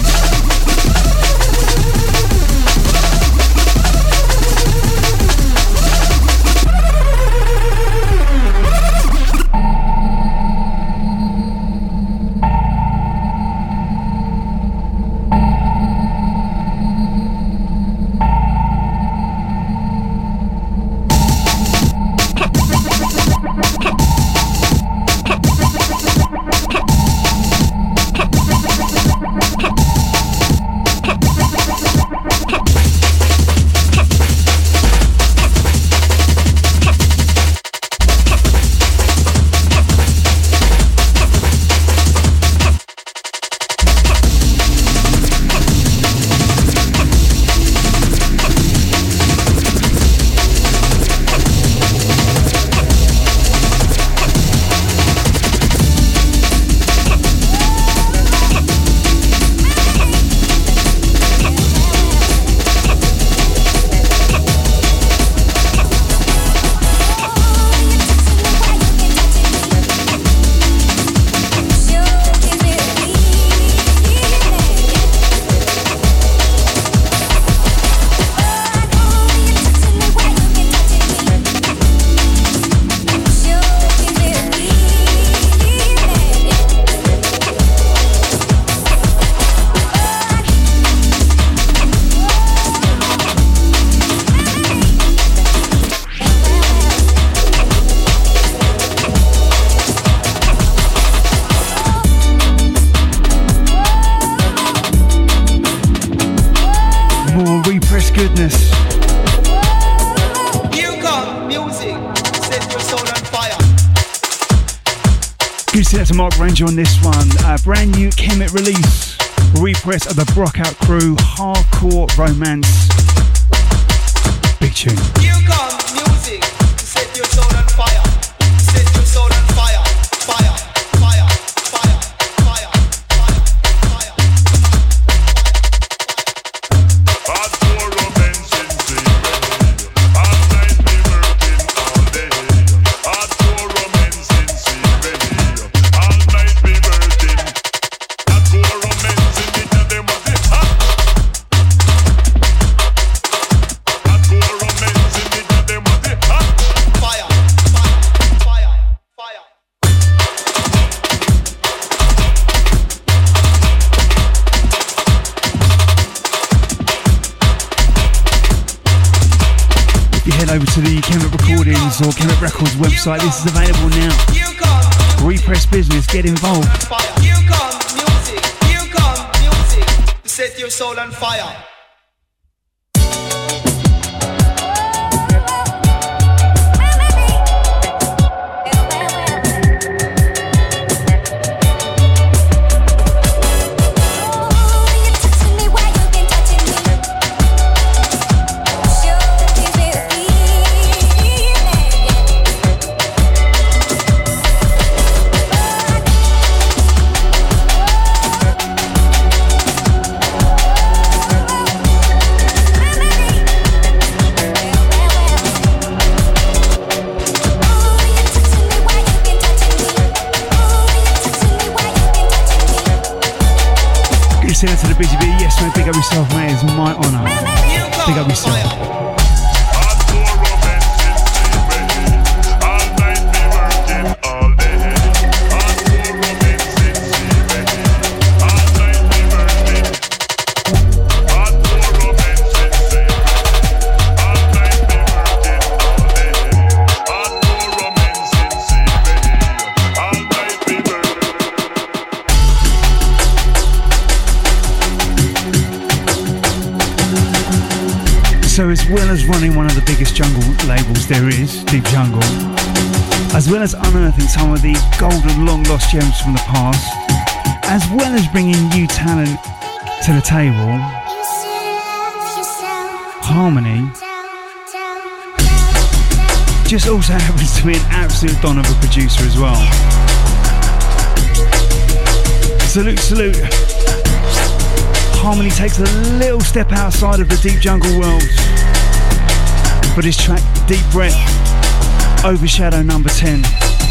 To Mark Ranger on this one, brand new Kemet release, repress of the Brockout Crew, Hardcore Romance. Big tune. Here comes music to set your soul on fire, set your soul on fire, fire, fire, fire, fire, fire, fire. Hardcore romance in secret, all night be working all day. Hardcore romance in secret. Over to the Kemet Recordings or Kemet Records website. This is available now. Repress business, get involved. Here comes music. Here comes music to set your soul on fire. busy bee. Yes, mate, big up yourself, mate. It's my honour. Big up yourself. So as well as running one of the biggest jungle labels there is, Deep Jungle, as well as unearthing some of the golden long lost gems from the past, as well as bringing new talent to the table, Harmony just also happens to be an absolute don of a producer as well. Salute, salute. Harmony takes a little step outside of the Deep Jungle world for this track, Deep Breath, Overshadow number 10.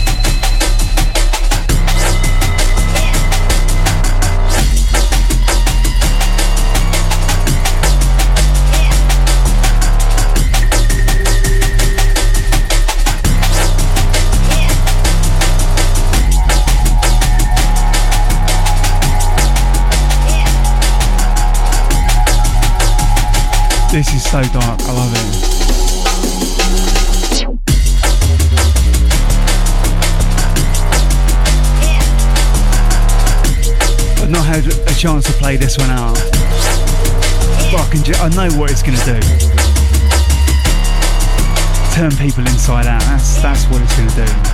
This is so dark, I love it. I've not had a chance to play this one out, but I know what it's going to do. Turn people inside out, that's what it's going to do.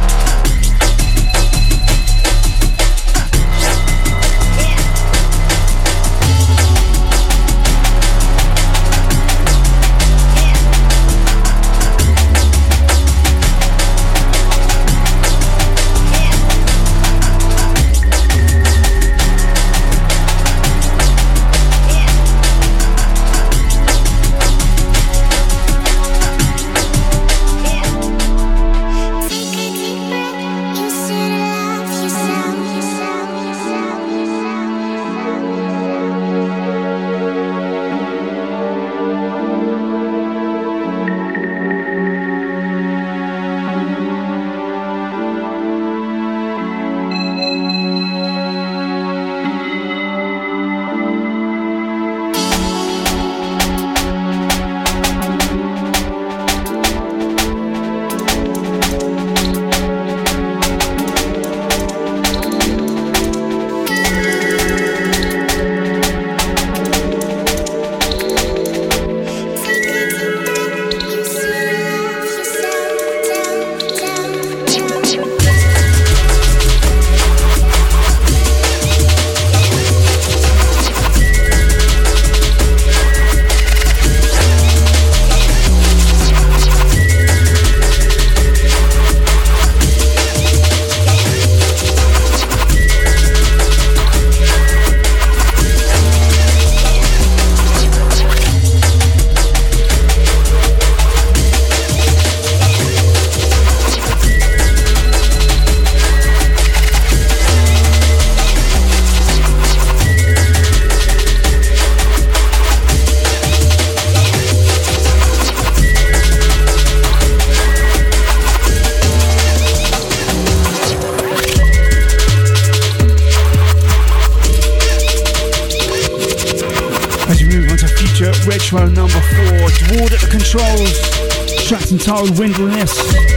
Retro number 4, it's Ward at the controls, track's entitled Windless.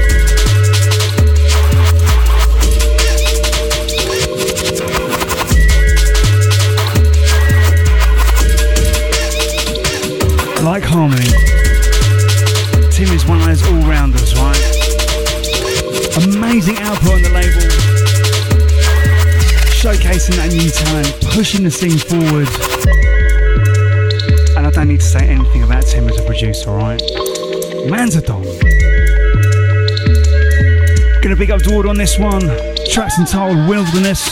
Like Harmony, Tim is one of those all-rounders, right? Amazing output on the label, showcasing that new talent, pushing the scene forward. And I don't need to say anything about Tim as a producer, right? Man's a don. Gonna big up Dward on this one. Track's entitled Wilderness.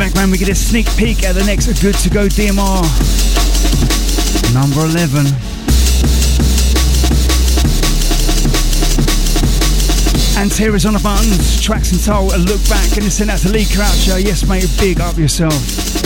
background, we get a sneak peek at the next Good To Go DMR. Number 11. And Terra's on the buttons, tracks and toll, a look back, and send out to Lee Croucher. Yes, mate, big up yourself.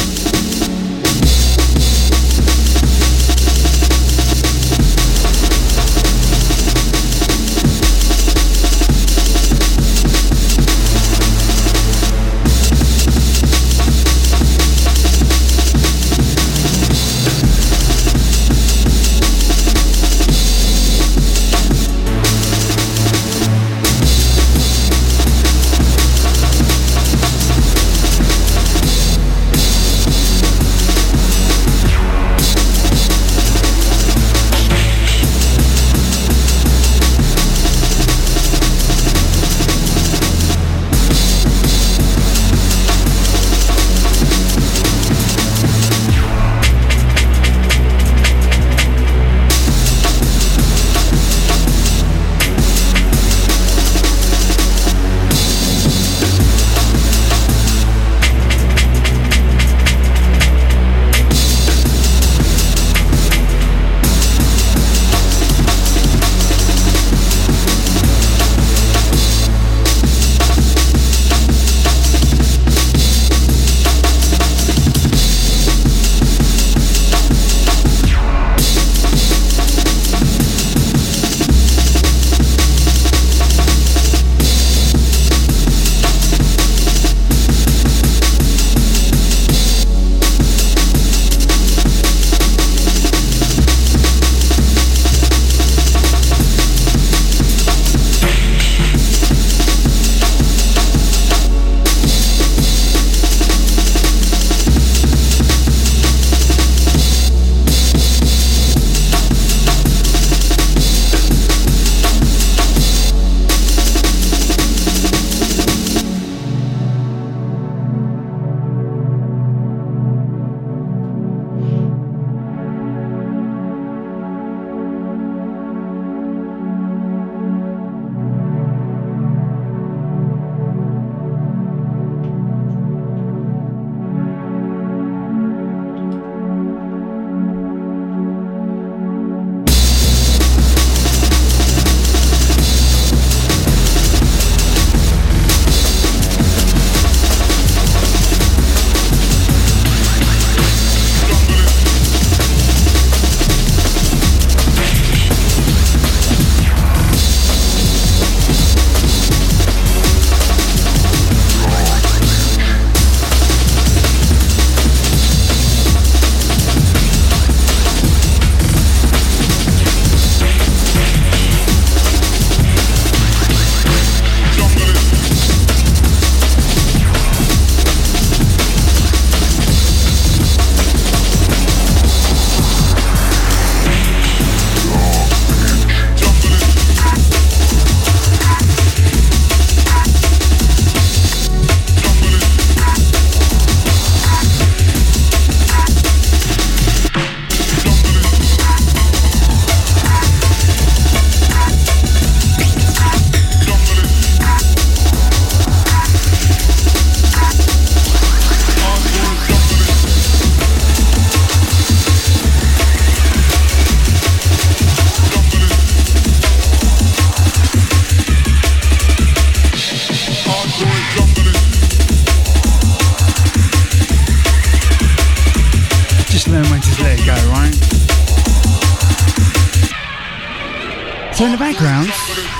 So in the background,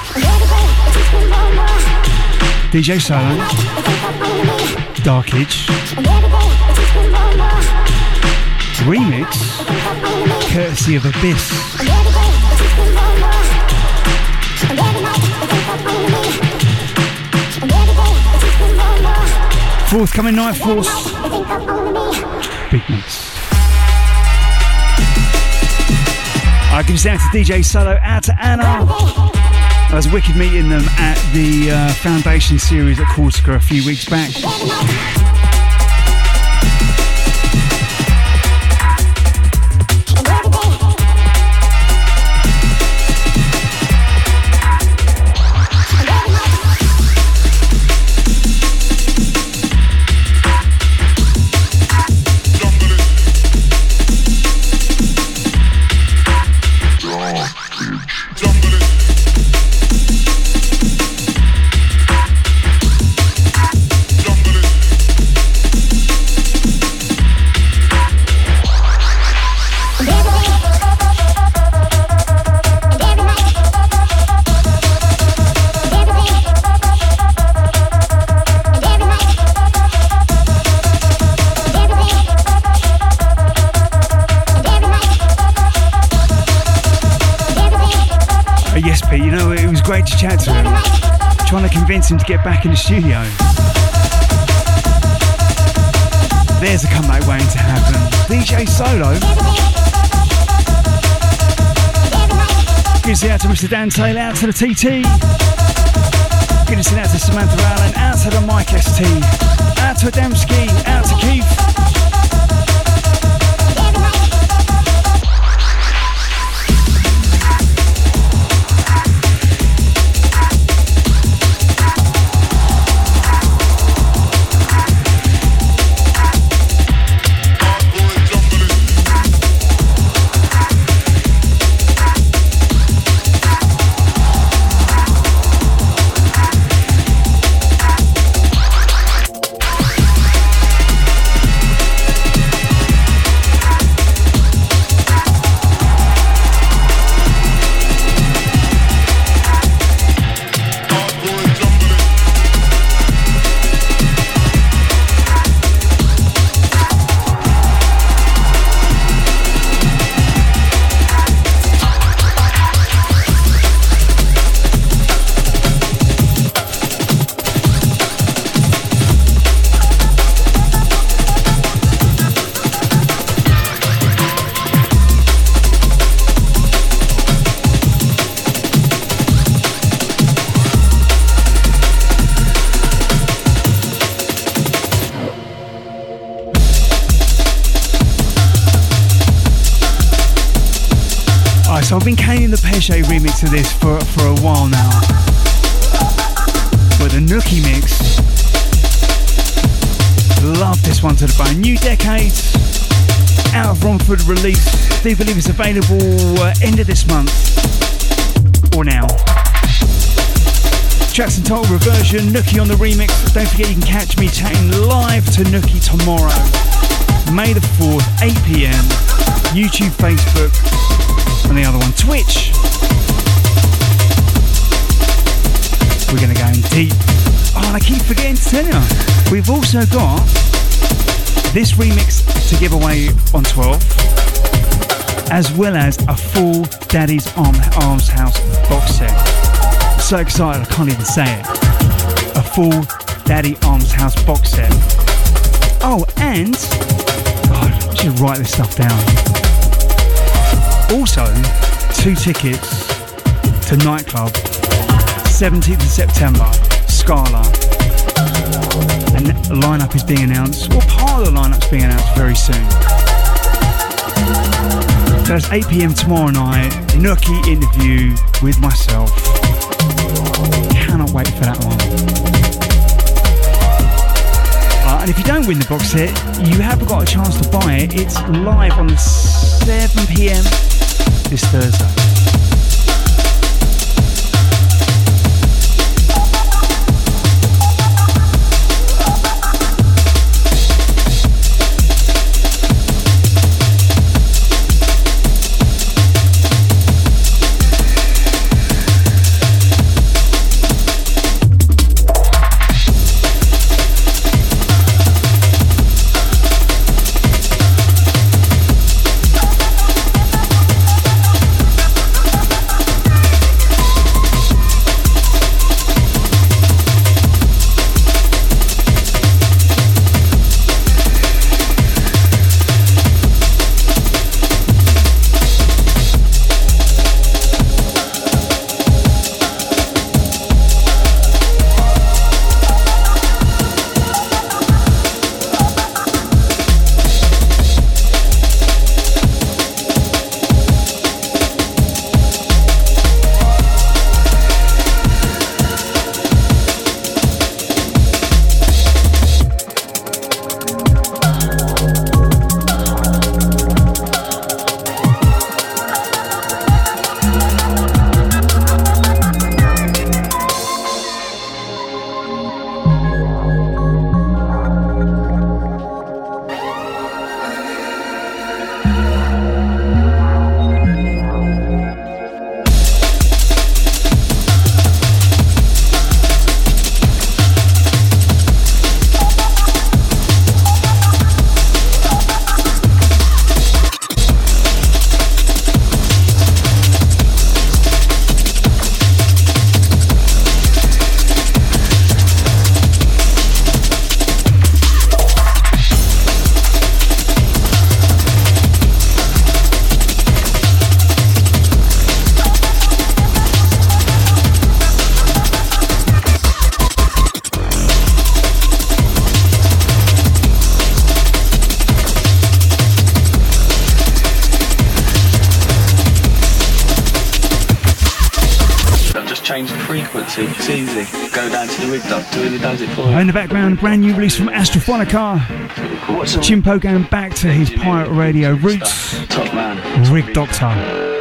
DJ Solo, Darkage, remix, courtesy of Abyss. Forthcoming Night Force, big mix. I give it out to DJ Solo, out to Anna. I was wicked meeting them at the Foundation series at Corsica a few weeks back. great to chat to him. Trying to convince him to get back in the studio. There's a comeback waiting to happen. DJ Solo. Gives it out to Mr. Dan Taylor, out to the TT. Gives it out to Samantha Allen, out to the Mike ST. Out to Adamski, out to Keith. So I've been caning the Pesce remix of this for a while now. But the Nookie mix, love this one to the bone. New Decade, out of Romford release. I do believe it's available end of this month or now. Tracks and title reversion, Nookie on the remix. Don't forget you can catch me chatting live to Nookie tomorrow, May the 4th, 8 PM. YouTube, Facebook, and the other one, Twitch. We're going to go in deep. Oh, and I keep forgetting to tell you, we've also got this remix to give away on 12, as well as a full Daddy's Arms House box set. I'm so excited I can't even say it. A full Daddy Arms House box set. Oh, and God, I should write this stuff down. Also, 2 tickets to Nightclub, 17th of September, Scala. And the lineup is being announced, or part of the lineup's being announced very soon. So it's 8 PM tomorrow night, Nookie interview with myself. Cannot wait for that one. And if you don't win the box set, you haven't got a chance to buy it. It's live on the 7 PM this Thursday. change the frequency. It's easy. Go down to the rig doctor and he does it for you. In the background, brand new release from Astrophonica. Chimpo going back to his pirate radio roots. Top man. Rig Doctor.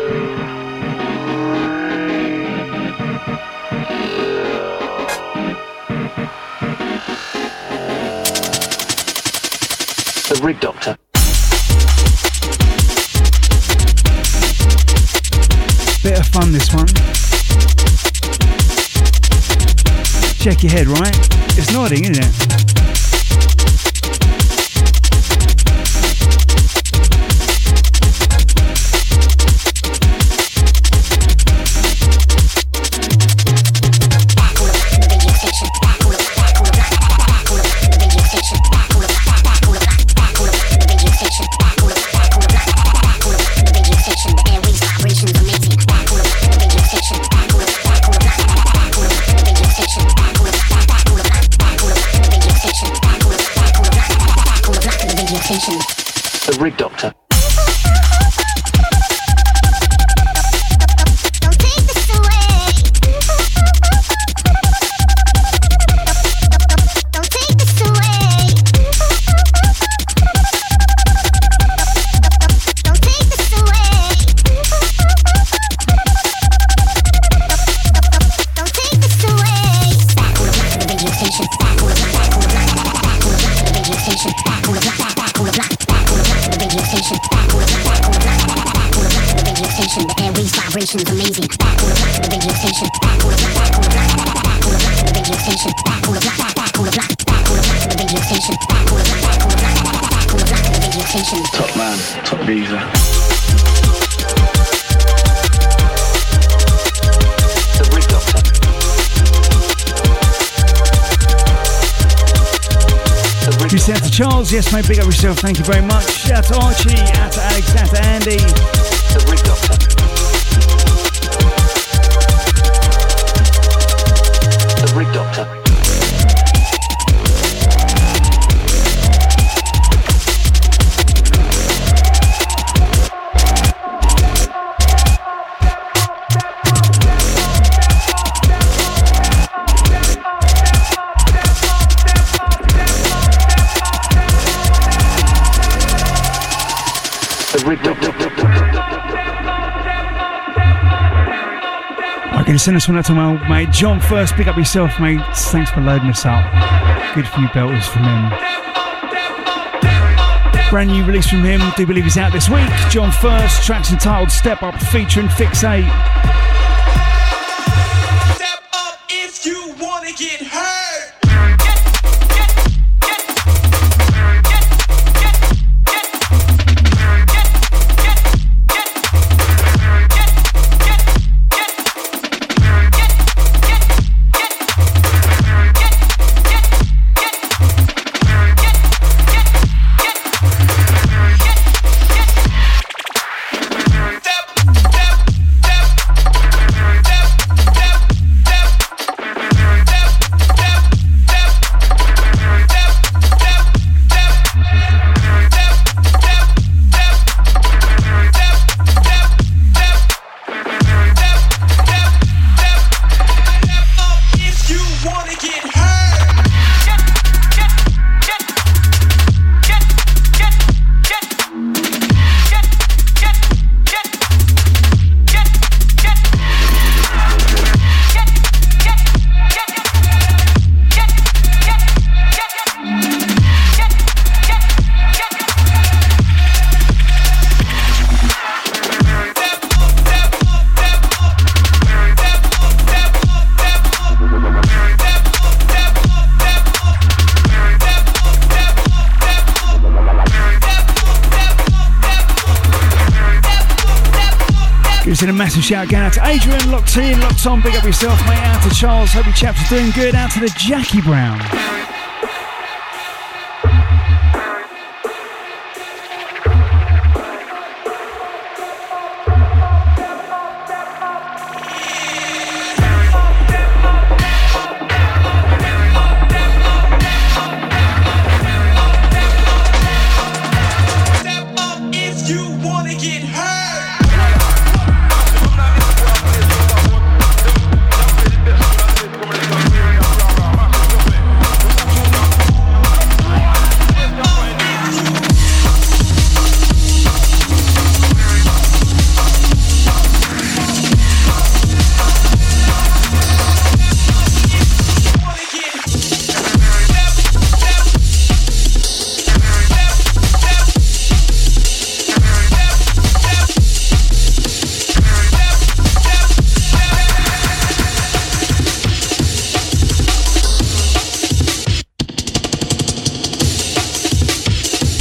The Rig Doctor. Bit of fun, this one. Check your head, right? It's nodding, isn't it? The Rig Doctor. Top man, top visa. The Rig Doctor. You say out to Charles, yes mate, big up yourself, thank you very much. Shout out to Archie, out to Alex, out to Andy. The Rig Doctor. The Rig Doctor. I'm going to send this one out to my old mate John first. Pick up yourself, mate. Thanks for loading us up. Good few belters from him. Brand new release from him. Do believe he's out this week. John First. Track's entitled Step Up, featuring Fixate. Step up if you wanna get hurt. And a massive shout going out to Adrian, locked in, locked on, big up yourself mate, out to Charles, hope you chaps are doing good, out to the Jackie Brown.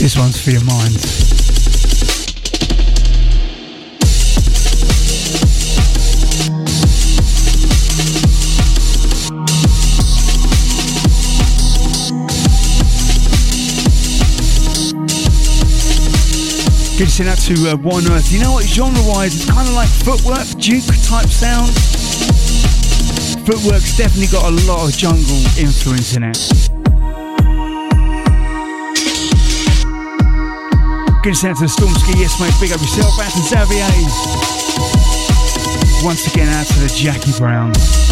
This one's for your mind. Good to send out to What on Earth. You know what, genre-wise, it's kind of like Footwork, Duke type sound. Footwork's definitely got a lot of jungle influence in it. Good to send out to the Stormski, yes mate, big up yourself. Out to Xavier. Once again out to the Jackie Brown.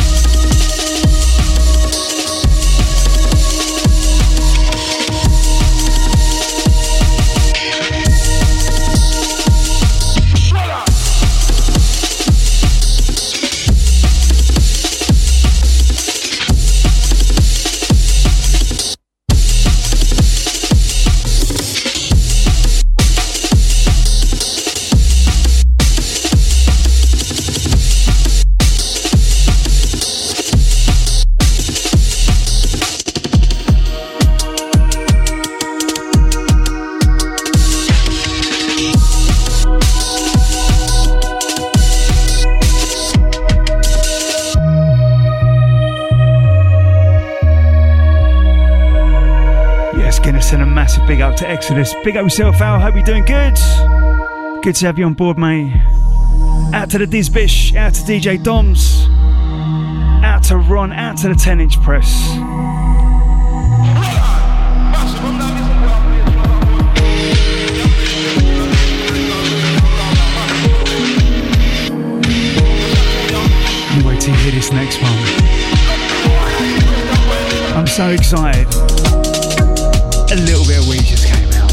Big up to Exodus. Big up yourself, Al. Hope you're doing good. Good to have you on board, mate. Out to the Dizbish. Out to DJ Doms. Out to Ron. Out to the 10-inch press. You wait till you hear this next one. I'm so excited. A little bit of weed just came out.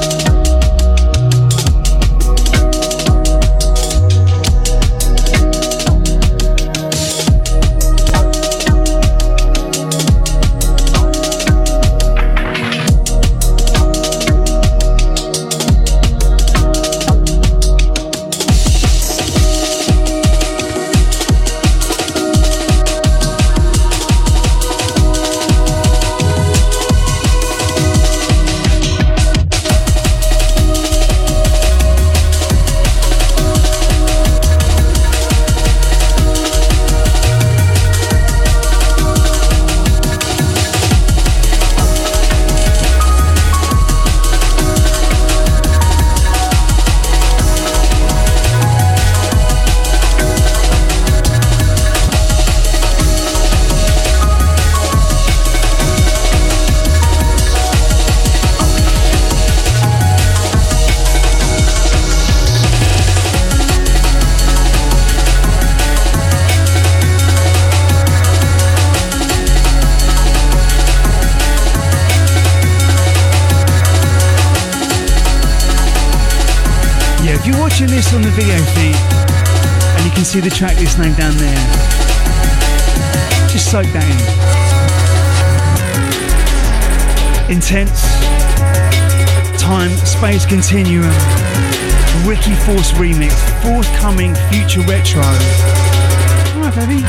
On the video feed, and you can see the track list name down there. Just soak that in. Intense, Time, Space Continuum, Ricky Force remix, forthcoming Future Retro. Alright, baby.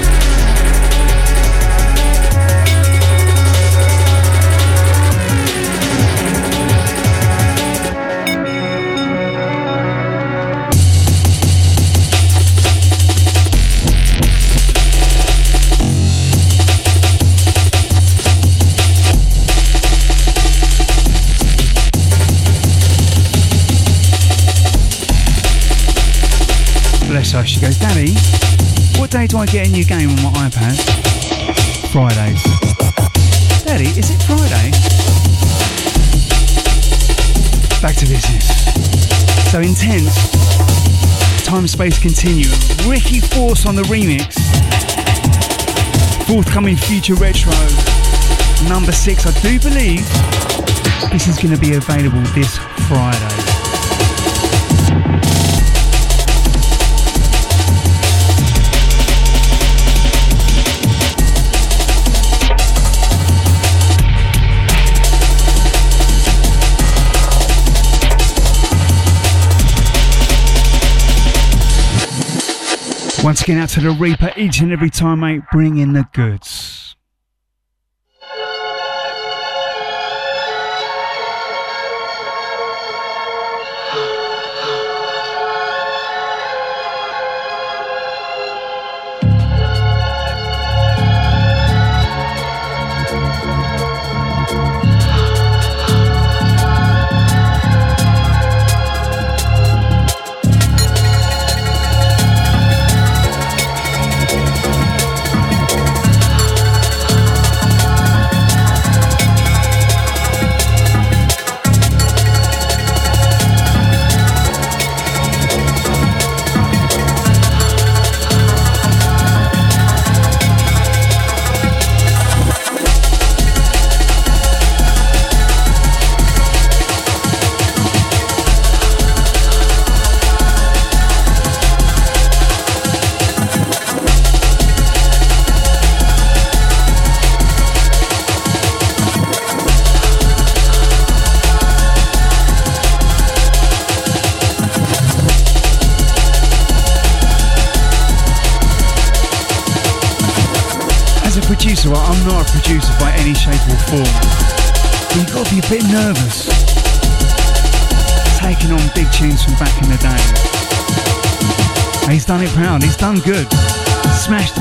So she goes, Daddy, what day do I get a new game on my iPad? Fridays. Daddy, is it Friday? Back to business. So Intense, Time Space Continuum, Ricky Force on the remix, forthcoming Future Retro, number 6. I do believe this is going to be available this Friday. Once again, out to the Reaper each and every time, mate. Bring in the goods. producer. Well, I'm not a producer by any shape or form. But you've got to be a bit nervous. Taking on big tunes from back in the day. And he's done it proud. He's done good. Smashed it.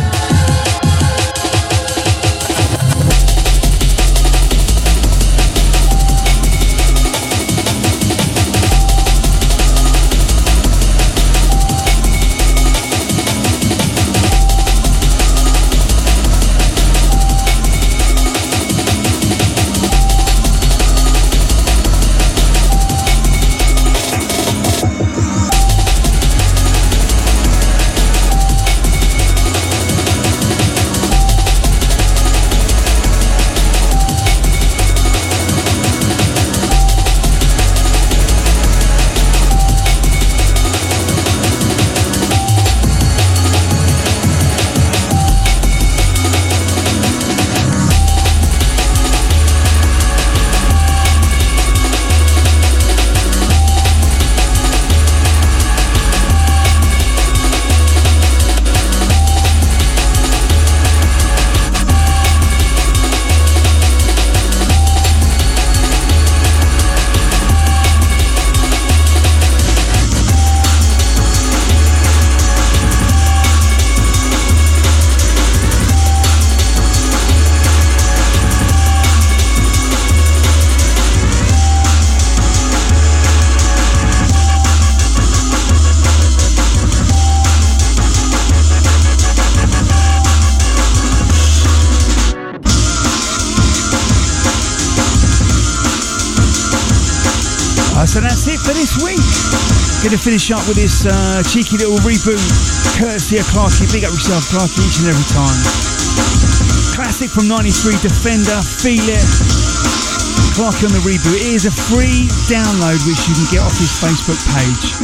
So that's it for this week. Gonna finish up with this cheeky little reboot, courtesy of Clarky. Big up yourself, Clarky, each and every time. Classic from '93, Defender, Feel It. Clarky on the reboot. It is a free download which you can get off his Facebook page.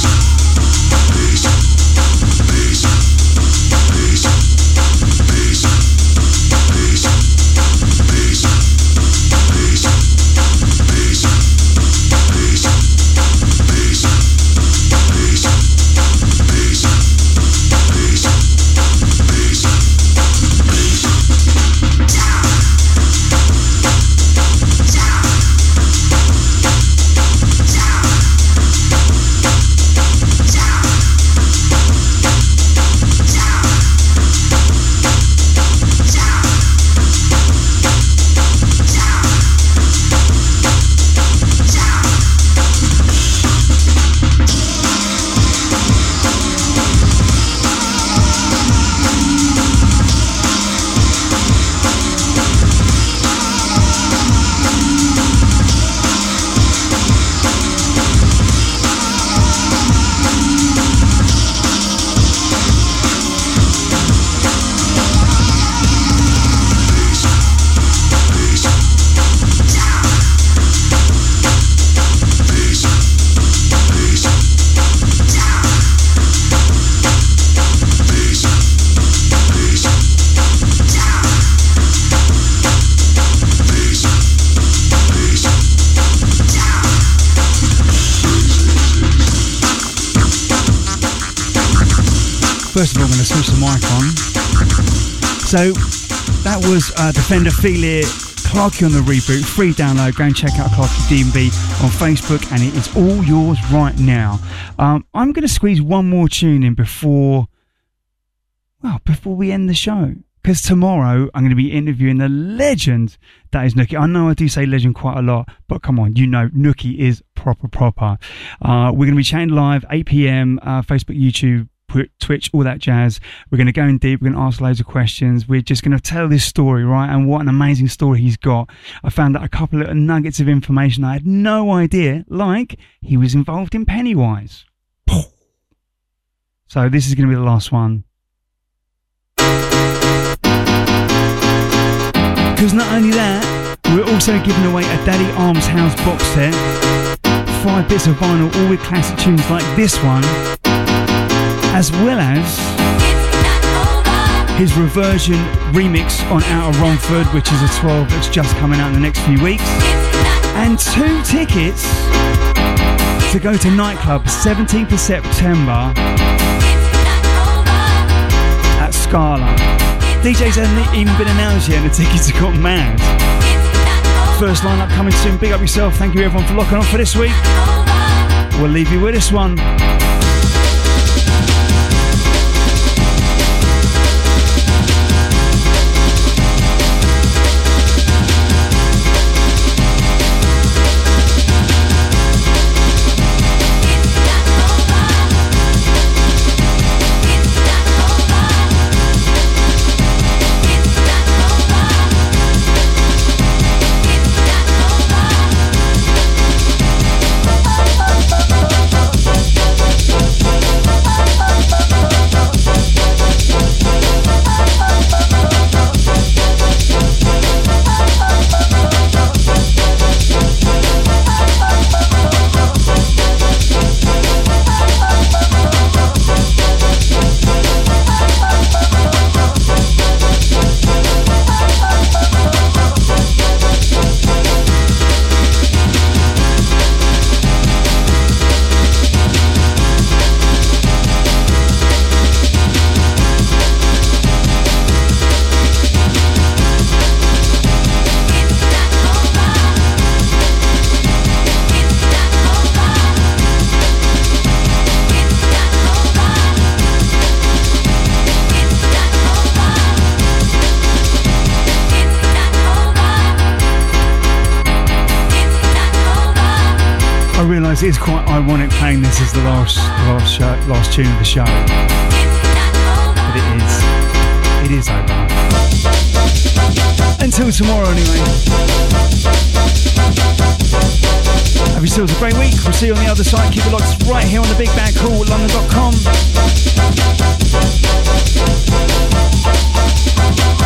First of all, I'm going to switch the mic on. So that was Defender, Feel It, Clarky on the reboot, free download. Go and check out Clarky D&B on Facebook, and it is all yours right now. I'm going to squeeze one more tune in before we end the show, because tomorrow I'm going to be interviewing the legend that is Nookie. I know I do say legend quite a lot, but come on, you know Nookie is proper. We're going to be chatting live 8 p.m. Facebook, YouTube, Twitch, all that jazz. We're going to go in deep. We're going to ask loads of questions. We're just going to tell this story, right? And what an amazing story he's got. I found out a couple of nuggets of information I had no idea, like he was involved in Pennywise. So this is going to be the last one. Because not only that, we're also giving away a Daddy Arms House box set. 5 bits of vinyl, all with classic tunes like this one, as well as his Reversion remix on Out of Romford, which is a 12 that's just coming out in the next few weeks, and 2 tickets to go to Nightclub 17th of September at Scala. DJs haven't even been announced yet and the tickets have gone mad. First lineup coming soon. Big up yourself. Thank you everyone for locking on for this week. We'll leave you with this one. I realise it is quite ironic playing this as the last tune of the show, but it is over. Until tomorrow, anyway. Have yourselves a great week. We'll see you on the other side. Keep it locked right here on the Big Bad Call at London.com.